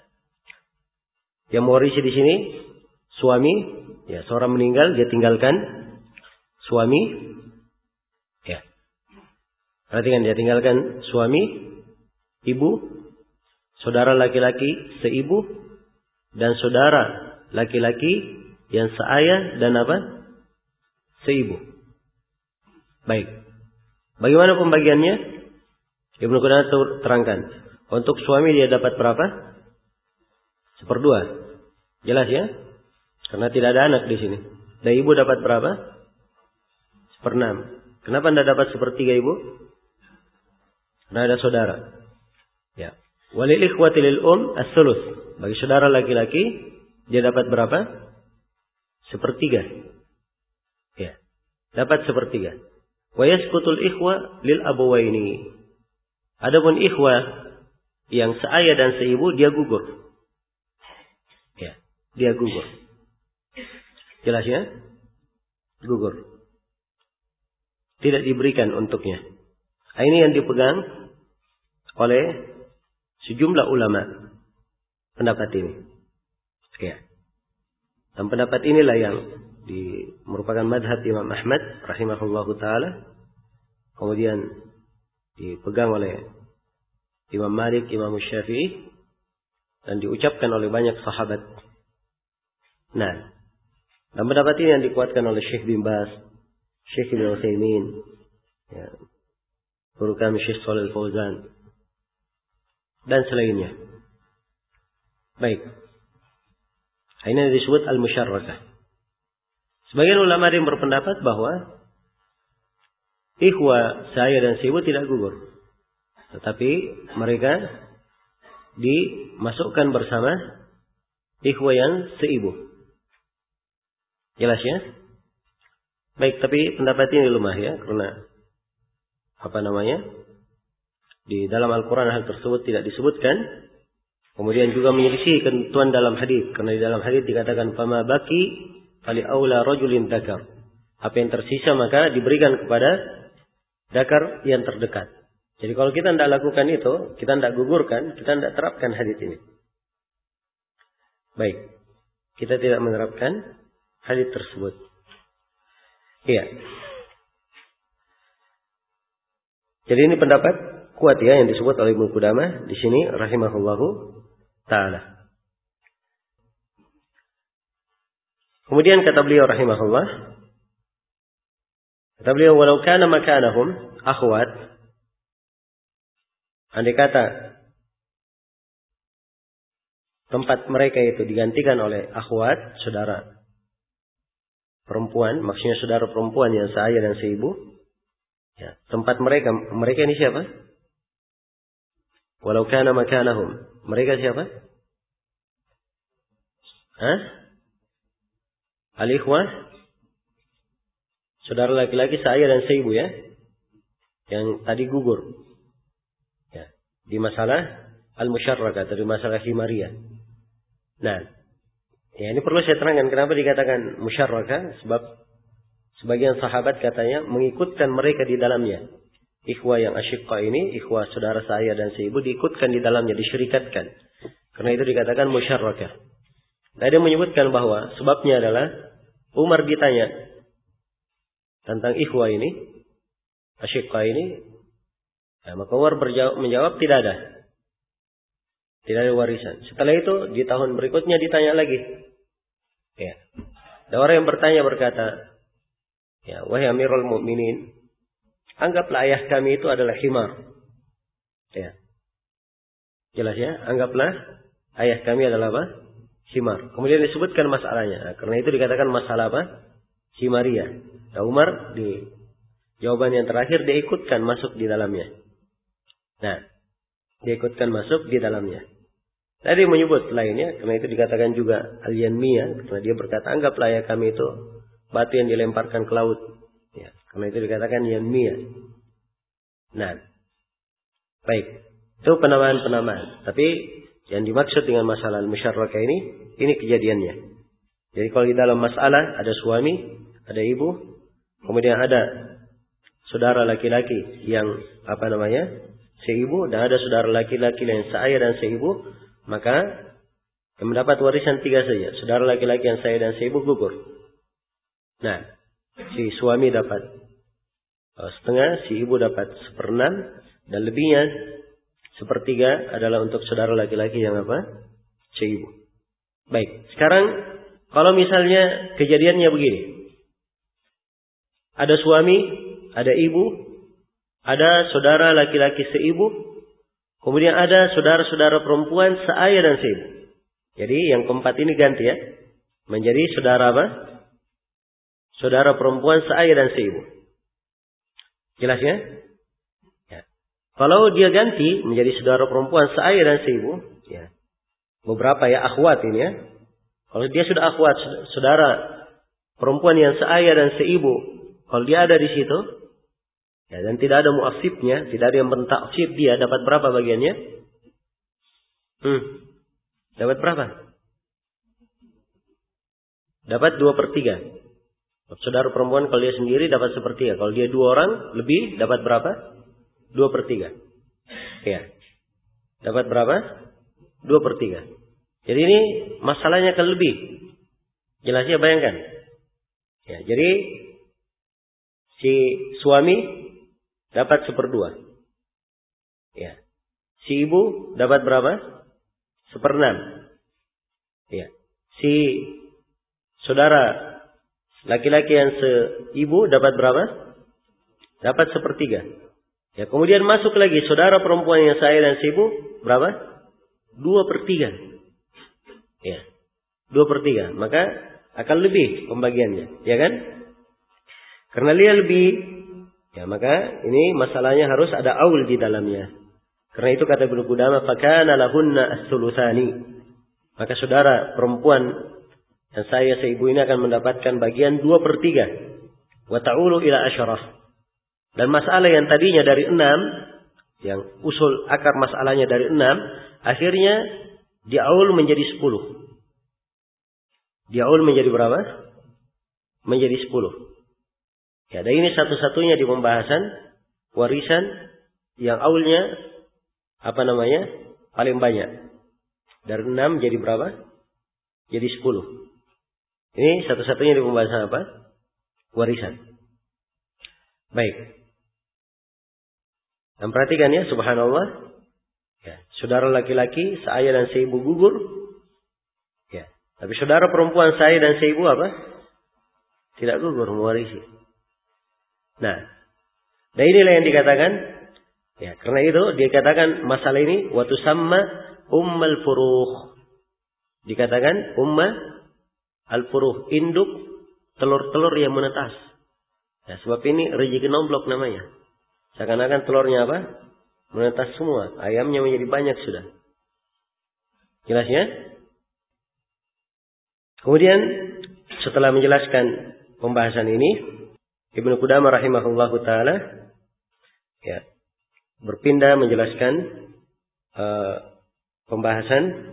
yang mewarisi di sini suami, ya, seorang meninggal, dia tinggalkan suami. Ya. Perhatikan, dia tinggalkan suami, ibu, saudara laki-laki seibu, dan saudara laki-laki yang seayah dan apa? Seibu. Baik. Bagaimana pembagiannya? Ibnu Qudamah terangkan. Untuk suami dia dapat berapa? 1/2. Jelas ya? Karena tidak ada anak di sini. Dan ibu dapat berapa? 1/6. Kenapa anda dapat 1/3 ibu? Karena ada saudara. Ya. Walil ikhwati lil as-sulus. Bagi saudara laki-laki dia dapat berapa? 1/3. Ya. Dapat 1/3. Wa yasqutul ikhwa lil abawaini. Adapun ikhwah yang seayah dan seibu dia gugur. Ya, dia gugur. Jelas ya? Gugur. Tidak diberikan untuknya. Ini yang dipegang oleh sejumlah ulama pendapat ini. Ya. Dan pendapat inilah yang merupakan madhab Imam Ahmad rahimahullahu ta'ala. Kemudian dipegang oleh Imam Malik, Imam Syafi'i, dan diucapkan oleh banyak sahabat. Nah, dan pendapat ini yang dikuatkan oleh Syekh bin Baz, Syekh Ibnu Utsaimin, ya, Syekh Shalih Al-Fauzan, dan selainnya. Baik. Ini disebut al-musyarrakah. Sebagian ulama yang berpendapat bahwa ikhwa seayah dan seibu tidak gugur. Tetapi mereka dimasukkan bersama ikhwa yang seibu. Jelas ya? Baik, tapi pendapat ini lemah ya. Karena di dalam Al-Quran hal tersebut tidak disebutkan. Kemudian juga menyelisih ketentuan dalam hadis, karena di dalam hadis dikatakan fama baki fali aula rajulin dzakar. Apa yang tersisa maka diberikan kepada dzakar yang terdekat. Jadi kalau kita tidak lakukan itu, kita tidak gugurkan, kita tidak terapkan hadis ini. Baik, kita tidak menerapkan hadis tersebut. Iya. Jadi ini pendapat kuat ya yang disebut oleh Ibnu Qudamah di sini rahimahullahu ta'ala. Kemudian kata beliau rahimahullah, kata beliau walau kana makanahum akhwat, andai kata tempat mereka itu digantikan oleh akhwat, saudara perempuan, maksudnya saudara perempuan yang seayah dan seibu, ya, tempat mereka ini siapa? Walau kana makanahum, mereka siapa? Al-ikhwah, saudara laki-laki seayah dan seibu ya, yang tadi gugur. Ya, di masalah al-musyarrakah, dari masalah himariyah. Nah, ya ini perlu saya terangkan kenapa dikatakan musyarrakah, sebab sebagian sahabat katanya mengikutkan mereka di dalamnya. Ikhwah yang asyiqqa ini, ikhwah saudara seayah dan seibu diikutkan di dalamnya, disyirikatkan. Karena itu dikatakan musyarrakah. Tadi menyebutkan bahwa sebabnya adalah Umar ditanya tentang ikhwah ini, asyiqqa ini, ya, maka Umar menjawab tidak ada. Tidak ada warisan. Setelah itu di tahun berikutnya ditanya lagi. Ya. Ada orang yang berkata, ya, wahai Amirul Mukminin, anggaplah ayah kami itu adalah himar. Ya. Jelas ya? Anggaplah ayah kami adalah apa? Himar. Kemudian disebutkan masalahnya. Nah, karena itu dikatakan masalah apa? Himariyah. Nah, Umar di jawaban yang terakhir dia ikutkan masuk di dalamnya. Nah, dia ikutkan masuk di dalamnya. Tadi menyebut lainnya, karena itu dikatakan juga al-yanmiyah. Karena dia berkata, anggaplah ayah kami itu batu yang dilemparkan ke laut. Ya, karena itu dikatakan yanmiyah. Nah, baik. Itu penamaan-penamaan. Tapi yang dimaksud dengan masalah al-musyarrakah ini kejadiannya. Jadi kalau di dalam masalah ada suami, ada ibu, kemudian ada saudara laki-laki yang seibu, dan ada saudara laki-laki yang seayah dan seibu, maka yang mendapat warisan 3 saja. Saudara laki-laki yang seayah dan seibu gugur. Nah, si suami dapat setengah, si ibu dapat 1/6, dan lebihnya 1/3 adalah untuk saudara laki-laki yang seibu. Baik, sekarang kalau misalnya kejadiannya begini. Ada suami, ada ibu, ada saudara laki-laki seibu, kemudian ada saudara-saudara perempuan seayah dan seibu. Jadi yang keempat ini ganti ya. Menjadi saudara saudara perempuan seayah dan seibu. Jelas ya? Ya. Kalau dia ganti menjadi saudara perempuan seayah dan seibu, ya. Beberapa ya akhwat ini ya. Kalau dia sudah akhwat, saudara perempuan yang seayah dan seibu, kalau dia ada di situ, ya, dan tidak ada mu'assibnya, tidak ada yang mentaksib, dia dapat berapa bagiannya? Dapat berapa? Dapat 2/3. Saudara perempuan kalau dia sendiri dapat 1/3. Kalau dia 2 orang lebih dapat berapa? 2/3. Ya. Dapat berapa? 2/3. Jadi ini masalahnya kan lebih. Jelasnya bayangkan. Ya, jadi si suami dapat 1/2. Ya. Si ibu dapat berapa? 1/6. Ya. Si saudara laki-laki yang seibu dapat berapa? Dapat 1/3. Ya, kemudian masuk lagi saudara perempuan yang seayah dan seibu berapa? 2/3. Ya. 2/3. Maka akan lebih pembagiannya. Ya kan? Karena dia lebih. Ya, maka ini masalahnya harus ada aul di dalamnya. Karena itu kata Ibnu Qudamah, fakana lahunna as-sulutsani. Maka saudara perempuan dan saya seibu ini akan mendapatkan bagian 2/3. Wa ta'ulu ila asyarah. Dan masalah yang tadinya dari 6, yang usul akar masalahnya dari 6, akhirnya diaul menjadi 10. Diaul menjadi berapa? Menjadi 10. Ya, dan ini satu-satunya di pembahasan warisan yang aulnya paling banyak. Dari 6 jadi berapa? Jadi 10. Ini satu-satunya di pembahasan apa? Warisan. Baik. Dan perhatikan ya, subhanallah. Ya, saudara laki-laki, seayah dan seibu gugur. Ya, tapi saudara perempuan seayah dan seibu apa? Tidak gugur, mewarisi. Nah, dan inilah yang dikatakan. Ya, karena itu dikatakan masalah ini waktu sama ummul furuh. Dikatakan umma al-furuh, induk telur-telur yang menetas. Ya, sebab ini rezeki nomblok namanya. Seakan-akan telurnya apa? Menetas semua. Ayamnya menjadi banyak sudah. Jelas ya? Kemudian setelah menjelaskan pembahasan ini, Ibnu Qudamah rahimahullahu taala ya, berpindah menjelaskan pembahasan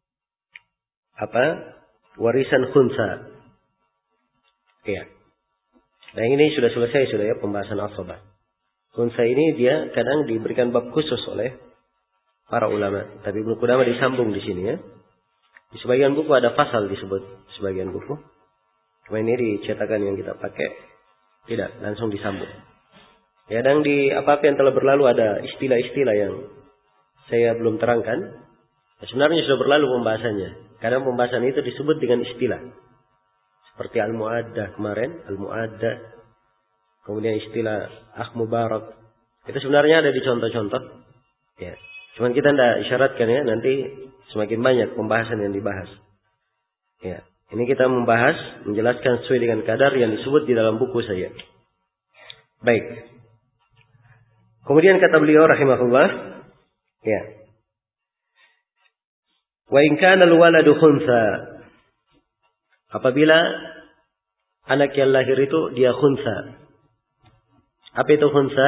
warisan khunsa. Ya. Nah ini sudah selesai sudah ya pembahasan asabah. Khunsa ini dia kadang diberikan bab khusus oleh para ulama. Tapi Ibnu Qudamah disambung di sini ya. Di sebagian buku ada pasal disebut sebagian buku. Cuma ini di cetakan yang kita pakai tidak langsung disambung. Ya, dan di apa-apa yang telah berlalu ada istilah-istilah yang saya belum terangkan. Sebenarnya sudah berlalu pembahasannya. Kadang pembahasan itu disebut dengan istilah. Seperti al-mu'addah kemarin, al-mu'addah. Kemudian istilah akh mubarak. Itu sebenarnya ada di contoh-contoh. Ya. Cuman kita tidak isyaratkan ya, nanti semakin banyak pembahasan yang dibahas. Ya. Ini kita membahas, menjelaskan sesuai dengan kadar yang disebut di dalam buku saya. Baik. Kemudian kata beliau rahimahullah, ya. Wa in kana al-waladu khuntha. Apabila anak yang lahir itu dia khuntha. Apa itu khuntha?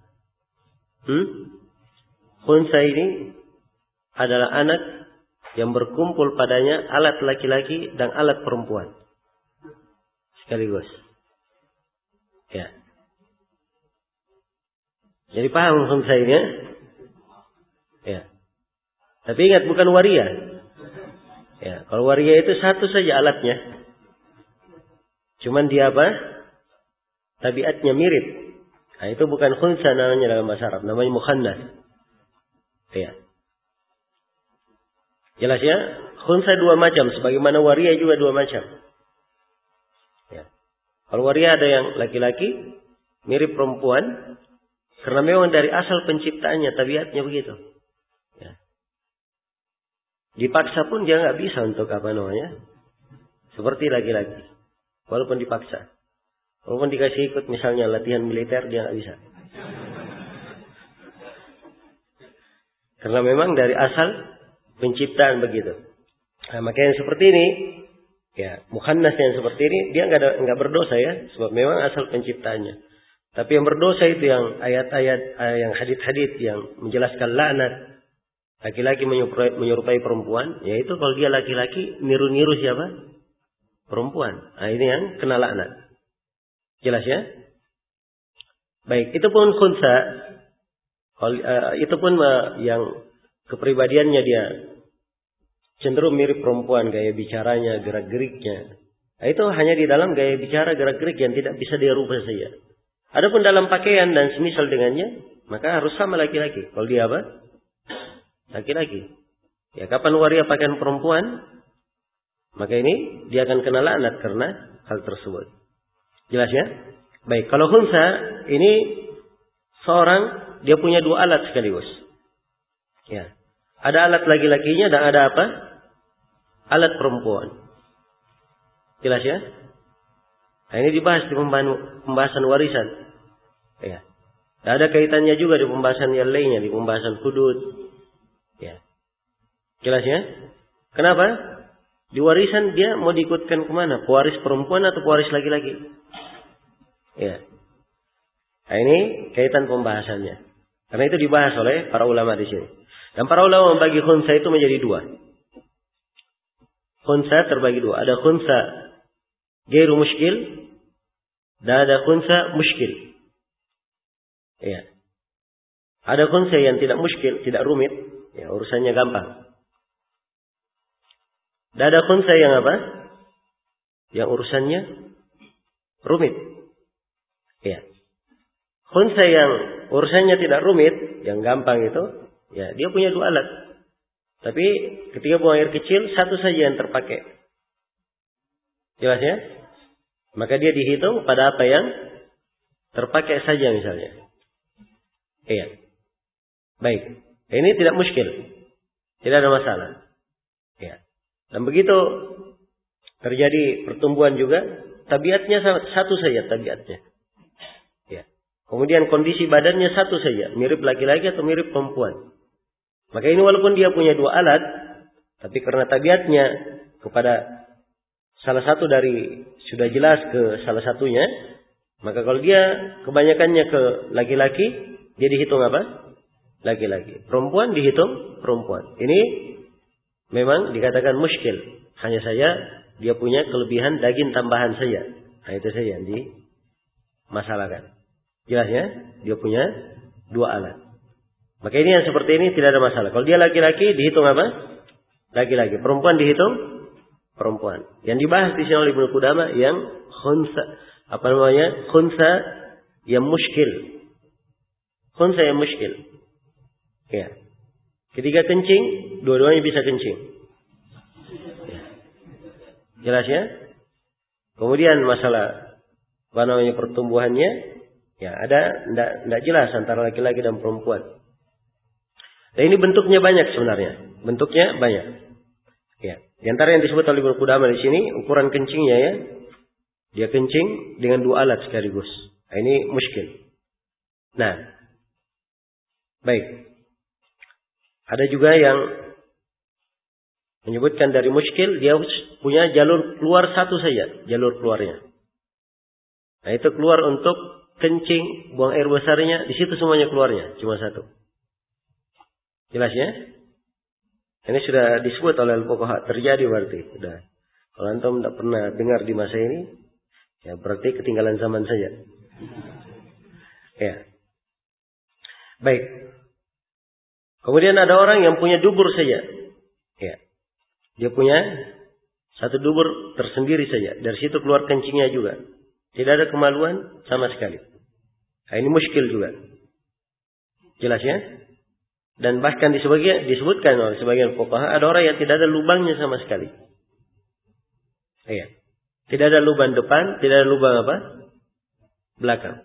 Khuntha ini adalah anak yang berkumpul padanya alat laki-laki dan alat perempuan sekaligus. Ya. Jadi paham khuntha ini ya? Ya. Tapi ingat bukan waria. Ya, kalau waria itu satu saja alatnya. Cuman dia apa? Tabiatnya mirip. Nah, itu bukan khuntha namanya dalam bahasa Arab, namanya mukhannas. Ya. Jelas ya? Khuntha dua macam, sebagaimana waria juga dua macam. Ya. Kalau waria ada yang laki-laki, mirip perempuan, karena memang dari asal penciptaannya, tabiatnya begitu. Ya. Dipaksa pun dia nggak bisa untuk seperti laki-laki, walaupun dipaksa. Walaupun dikasih ikut misalnya latihan militer, dia nggak bisa. Karena memang dari asal penciptaan begitu. Nah, maka yang seperti ini, ya mukhannas yang seperti ini dia nggak berdosa ya, sebab memang asal penciptaannya. Tapi yang berdosa itu yang ayat-ayat, yang hadits-hadits yang menjelaskan laknat laki-laki menyerupai perempuan, yaitu kalau dia laki-laki niru-niru siapa? Perempuan. Nah, ini yang kena laknat. Jelas ya? Baik, itu pun khuntha. Itu pun yang kepribadiannya dia cenderung mirip perempuan, gaya bicaranya, gerak-geriknya. Nah, itu hanya di dalam gaya bicara, gerak-gerik yang tidak bisa dia rubah saja. Adapun dalam pakaian dan semisal dengannya, maka harus sama laki-laki. Kalau dia apa? Laki-laki. Ya, kapan waria pakaian perempuan, maka ini dia akan kena laknat karena hal tersebut. Jelas ya? Baik, kalau khuntha ini seorang dia punya dua alat sekaligus. Ya. Ada alat laki-lakinya dan ada apa? alat perempuan. Jelas ya? Nah, ini dibahas di pembahasan warisan. Ya. Tidak ada kaitannya juga di pembahasan yang lainnya, di pembahasan hudud. Ya. Jelas ya? Kenapa? Di warisan dia mau diikutkan kemana? Pewaris perempuan atau pewaris laki-laki? Ya. Nah, ini kaitan pembahasannya. Karena itu dibahas oleh para ulama di sini. Dan para ulama membagi khunsa itu menjadi dua. Khunsa terbagi dua. Ada khunsa ghairu muskil dan ada khunsa muskil. Ya. Ada khunsa yang tidak muskil, tidak rumit, ya urusannya gampang. Dan ada khunsa yang apa? Yang urusannya rumit. Ya. Khunsa yang urusannya tidak rumit, yang gampang itu, ya dia punya dua alat. Tapi ketika buang air kecil, satu saja yang terpakai. Jelas ya? Maka dia dihitung pada apa yang terpakai saja misalnya. Iya. Baik. Ini tidak muskil. Tidak ada masalah. Ya. Dan begitu terjadi pertumbuhan juga, tabiatnya satu saja tabiatnya. Ya. Kemudian kondisi badannya satu saja, mirip laki-laki atau mirip perempuan. Maka ini walaupun dia punya dua alat, tapi karena tabiatnya kepada salah satu dari sudah jelas ke salah satunya, maka kalau dia kebanyakannya ke laki-laki, dia dihitung apa? Laki-laki. Perempuan dihitung perempuan. Ini memang dikatakan muskil. Hanya saja dia punya kelebihan daging tambahan saja. Nah itu saja yang dimasalahkan. Jelas ya? Dia punya dua alat. Maka ini yang seperti ini tidak ada masalah. Kalau dia laki-laki dihitung apa? Laki-laki. Perempuan dihitung perempuan. Yang dibahas di sini oleh Ibnu Qudamah yang khunsa, apa namanya? Khunsa yang muskil. Khunsa yang muskil. Ya. Ketika kencing, dua-duanya bisa kencing. Ya. Jelas ya? Kemudian masalah apa namanya pertumbuhannya, ya ada tidak jelas antara laki-laki dan perempuan. Dan ini bentuknya banyak sebenarnya. Bentuknya banyak. Ya. Di antara yang disebut oleh Ibnu Qudamah di sini ukuran kencingnya ya. Dia kencing dengan dua alat sekaligus. Nah, ini muskil. Nah. Baik. Ada juga yang menyebutkan dari muskil dia punya jalur keluar satu saja, jalur keluarnya. Nah, itu keluar untuk kencing, buang air besarnya, di situ semuanya keluarnya, cuma satu. Jelas ya? Ini sudah disebut oleh al-fuqaha, terjadi berarti. Sudah. Kalau antum tidak pernah dengar di masa ini, ya berarti ketinggalan zaman saja. Ya. Baik. Kemudian ada orang yang punya dubur saja. Ya. Dia punya satu dubur tersendiri saja. Dari situ keluar kencingnya juga. Tidak ada kemaluan sama sekali. Nah, ini muskil juga. Jelas ya? Dan bahkan disebutkan oleh sebagian fuqaha ada orang yang tidak ada lubangnya sama sekali. Iya. Tidak ada lubang depan, tidak ada lubang apa? Belakang.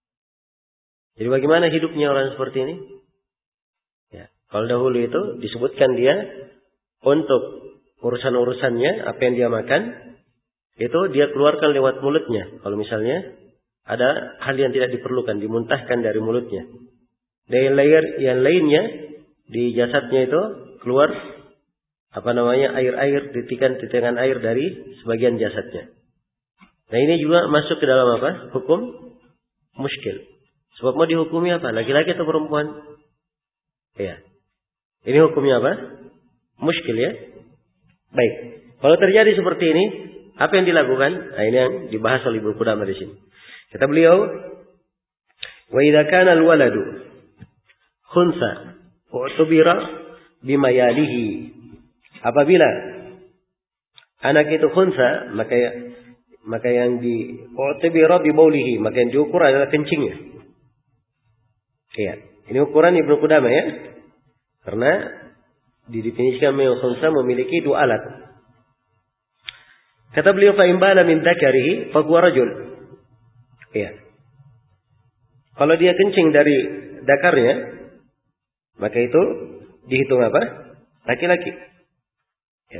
Jadi bagaimana hidupnya orang seperti ini? Ya. Kalau dahulu itu disebutkan dia untuk urusan-urusannya, apa yang dia makan, itu dia keluarkan lewat mulutnya. Kalau misalnya ada hal yang tidak diperlukan, dimuntahkan dari mulutnya. Dan yang lainnya di jasadnya itu keluar apa namanya air-air, titikan-titikan air dari sebagian jasadnya. Nah ini juga masuk ke dalam apa? Hukum muskil. Sebab mau dihukumi apa? Laki-laki atau perempuan? Ya. Ini hukumnya apa? Muskil ya. Baik. Kalau terjadi seperti ini, apa yang dilakukan? Nah ini yang dibahas oleh Ibnu Qudamah di sini. Kata beliau, wa idza kana al-waladu khunsa u'tubira bima yalihi. Apabila anak itu khunsa, maka yang u'tubira bi baulihi, maka yang diukur adalah kencingnya. Iya, ini ukuran Ibnu Qudamah ya. Karena didefinisikan memang khunsa memiliki dua alat. Kata beliau fa in bala min dzakarihi fa huwa rajul. Iya. Kalau dia kencing dari dakarnya, maka itu dihitung apa? Laki-laki. Ya,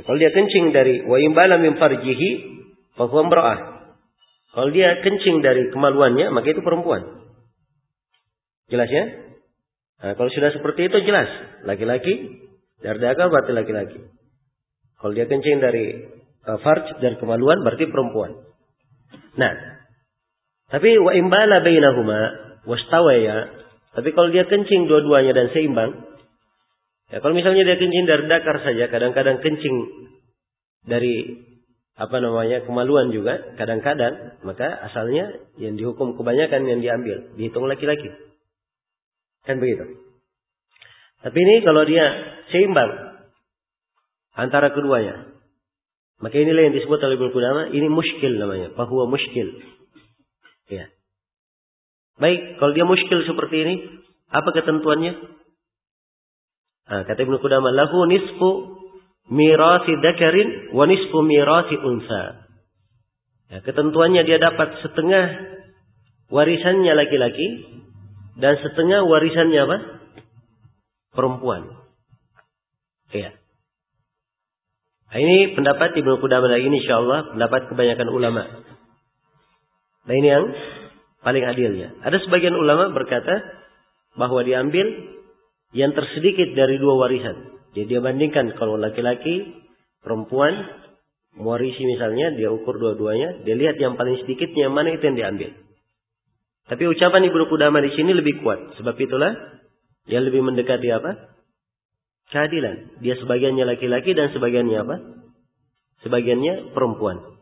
kalau dia kencing dari wa imbala min farjihi fa huwa imra'ah. Kalau dia kencing dari kemaluannya, maka itu perempuan. Jelas ya? Nah, kalau sudah seperti itu jelas, laki-laki dardaka berarti laki-laki. Kalau dia kencing dari farj, dari kemaluan, berarti perempuan. Nah, tapi wa imbala bainahuma wastawaya. Tapi kalau dia kencing dua-duanya dan seimbang, ya kalau misalnya dia kencing dari dakar saja, kadang-kadang kencing dari kemaluan juga, kadang-kadang, maka asalnya yang dihukum kebanyakan yang diambil, dihitung laki-laki. Kan begitu. Tapi ini kalau dia seimbang antara keduanya, maka inilah yang disebut oleh Ibnu Qudamah, ini muskil namanya, bahwa muskil. Ya. Baik, kalau dia muskil seperti ini, apa ketentuannya? Nah, kata Ibnu Qudamah, lahu nisfu mirasi dzakarin wa nisfu mirasi unsa. Ya, ketentuannya dia dapat setengah warisannya laki-laki dan setengah warisannya apa? Perempuan. Ya. Nah, ini pendapat Ibnu Qudamah ini insyaallah pendapat kebanyakan ulama. Nah, ini yang paling adilnya. Ada sebagian ulama berkata bahwa diambil yang tersedikit dari dua warisan. Jadi dia bandingkan kalau laki-laki, perempuan mewarisi misalnya, dia ukur dua-duanya, dia lihat yang paling sedikitnya yang mana itu yang diambil. Tapi ucapan Ibnu Qudamah di sini lebih kuat. Sebab itulah dia lebih mendekati apa? Keadilan. Dia sebagiannya laki-laki dan sebagiannya apa? Sebagiannya perempuan.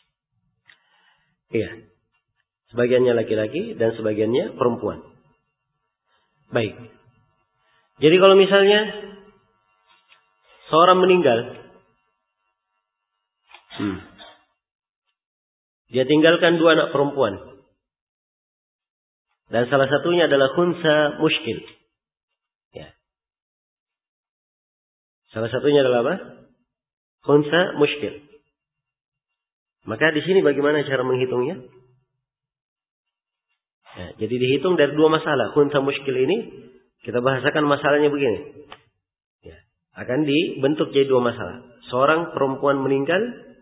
Iya. Sebagiannya laki-laki dan sebagiannya perempuan. Baik. Jadi kalau misalnya seorang meninggal, dia tinggalkan dua anak perempuan. Dan salah satunya adalah khunsa muskil. Ya. Salah satunya adalah apa? Khunsa muskil. Maka di sini bagaimana cara menghitungnya? Ya, jadi dihitung dari dua masalah. Khunsa muskil ini kita bahasakan masalahnya begini. Ya, akan dibentuk jadi dua masalah. Seorang perempuan meninggal,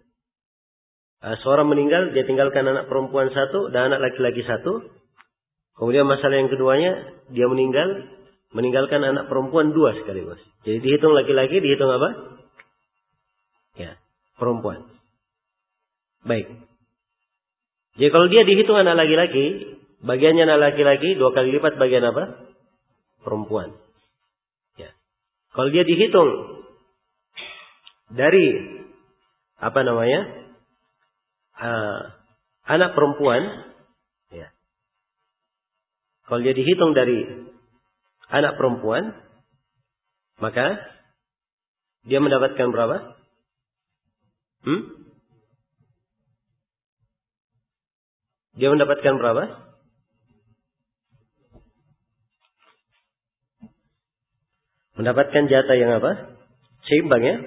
dia tinggalkan anak perempuan satu dan anak laki-laki satu. Kemudian masalah yang keduanya, dia meninggalkan anak perempuan dua sekaligus. Jadi dihitung laki-laki, dihitung apa? Ya, perempuan. Baik. Jadi kalau dia dihitung anak laki-laki, bagiannya anak laki-laki 2 kali lipat bagian apa? Perempuan. Ya. Kalau dia dihitung dari anak perempuan, ya. Kalau dia dihitung dari anak perempuan, maka dia mendapatkan berapa? Dia mendapatkan berapa? Mendapatkan jatah yang apa? Seimbang ya?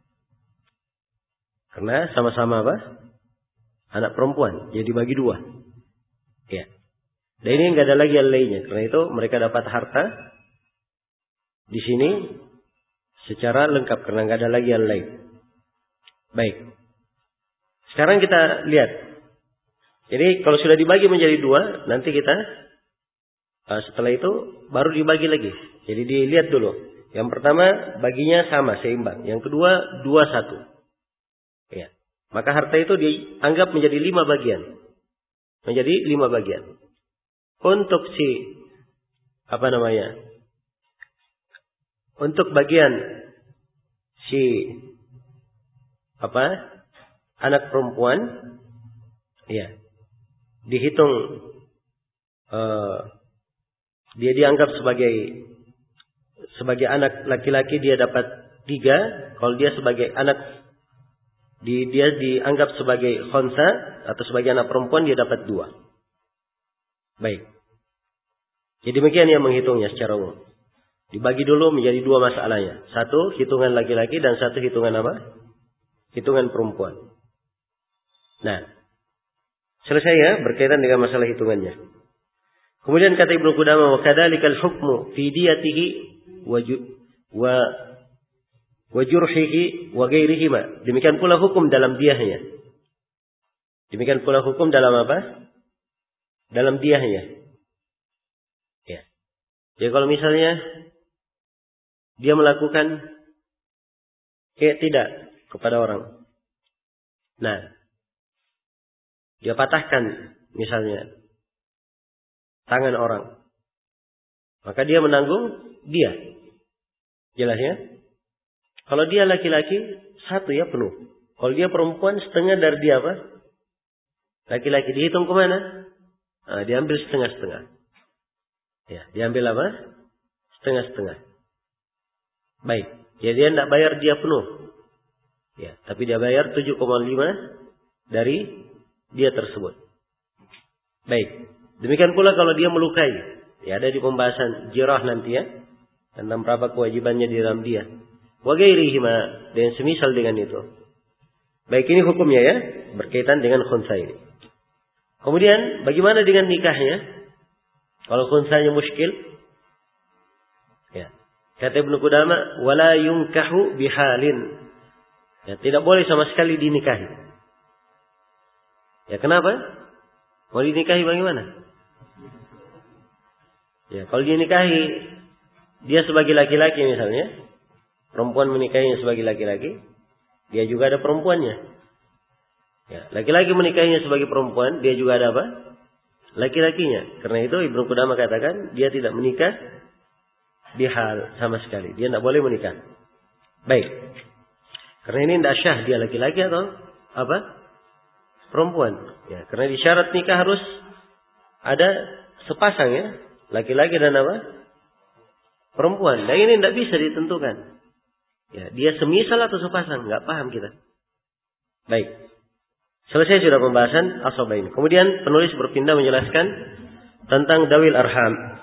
Karena sama-sama apa? Anak perempuan. Jadi bagi 2. Ya. Dan ini nggak ada lagi yang lainnya. Karena itu mereka dapat harta di sini secara lengkap. Karena nggak ada lagi yang lain. Baik. Sekarang kita lihat. Jadi kalau sudah dibagi menjadi 2, nanti kita setelah itu baru dibagi lagi. Jadi dilihat dulu. Yang pertama baginya sama, seimbang. Yang kedua 2-1. Ya. Maka harta itu dianggap menjadi 5 bagian. Menjadi 5 bagian. Untuk untuk bagian anak perempuan, ya, dihitung dia dianggap sebagai anak laki-laki dia dapat 3, kalau dia sebagai anak dia dianggap sebagai khonsa atau sebagai anak perempuan dia dapat 2. Baik. Jadi demikian yang menghitungnya secara umum. Dibagi dulu menjadi 2 masalahnya. 1 hitungan laki-laki dan 1 hitungan apa? Hitungan perempuan. Nah, selesai ya berkaitan dengan masalah hitungannya. Kemudian kata Ibnu Qudamah, wa kadzalikal hukmu fi diyatihi wa wa jurhihi wa ghairihima. Demikian pula hukum dalam diyahnya. Demikian pula hukum dalam apa? Dalam diyahnya. Ya. Jadi kalau misalnya dia melakukan tidak kepada orang. Nah, dia patahkan misalnya tangan orang. Maka dia menanggung dia. Jelas ya? Kalau dia laki-laki, satu ya penuh. Kalau dia perempuan, setengah dari dia apa? Laki-laki dihitung kemana? Nah, diambil setengah-setengah. Ya, diambil apa? Setengah-setengah. Baik. Ya, dia tidak bayar dia penuh. Ya, tapi dia bayar 7,5 dari dia tersebut. Baik. Demikian pula kalau dia melukai. Ya, ada di pembahasan jirah nanti ya. Tentang berapa kewajibannya di dalam dia. Wa ghairihima, dan semisal dengan itu. Baik, ini hukumnya ya. Berkaitan dengan khunsa ini. Kemudian, bagaimana dengan nikahnya? Kalau khunsanya muskil. Ya. Kata Ibnu Qudamah, wala yunkahu bihalin. Ya, tidak boleh sama sekali dinikahi. Ya, kenapa? Mau dinikahi bagaimana? Ya, kalau dinikahi dia sebagai laki-laki misalnya, perempuan menikahinya sebagai laki-laki, dia juga ada perempuannya. Ya, laki-laki menikahinya sebagai perempuan, dia juga ada apa? Laki-lakinya. Karena itu Ibnu Qudamah katakan dia tidak menikah bihal sama sekali. Dia tidak boleh menikah. Baik. Karena ini tidak syah dia laki-laki atau apa? Perempuan. Ya, karena di syarat nikah harus ada sepasang ya. Laki-laki dan apa? Perempuan. Dan ini tidak bisa ditentukan. Ya, dia semisal atau sepasang. Nggak paham kita. Baik. Selesai sudah pembahasan as-sabain. Kemudian penulis berpindah menjelaskan tentang dawil arham.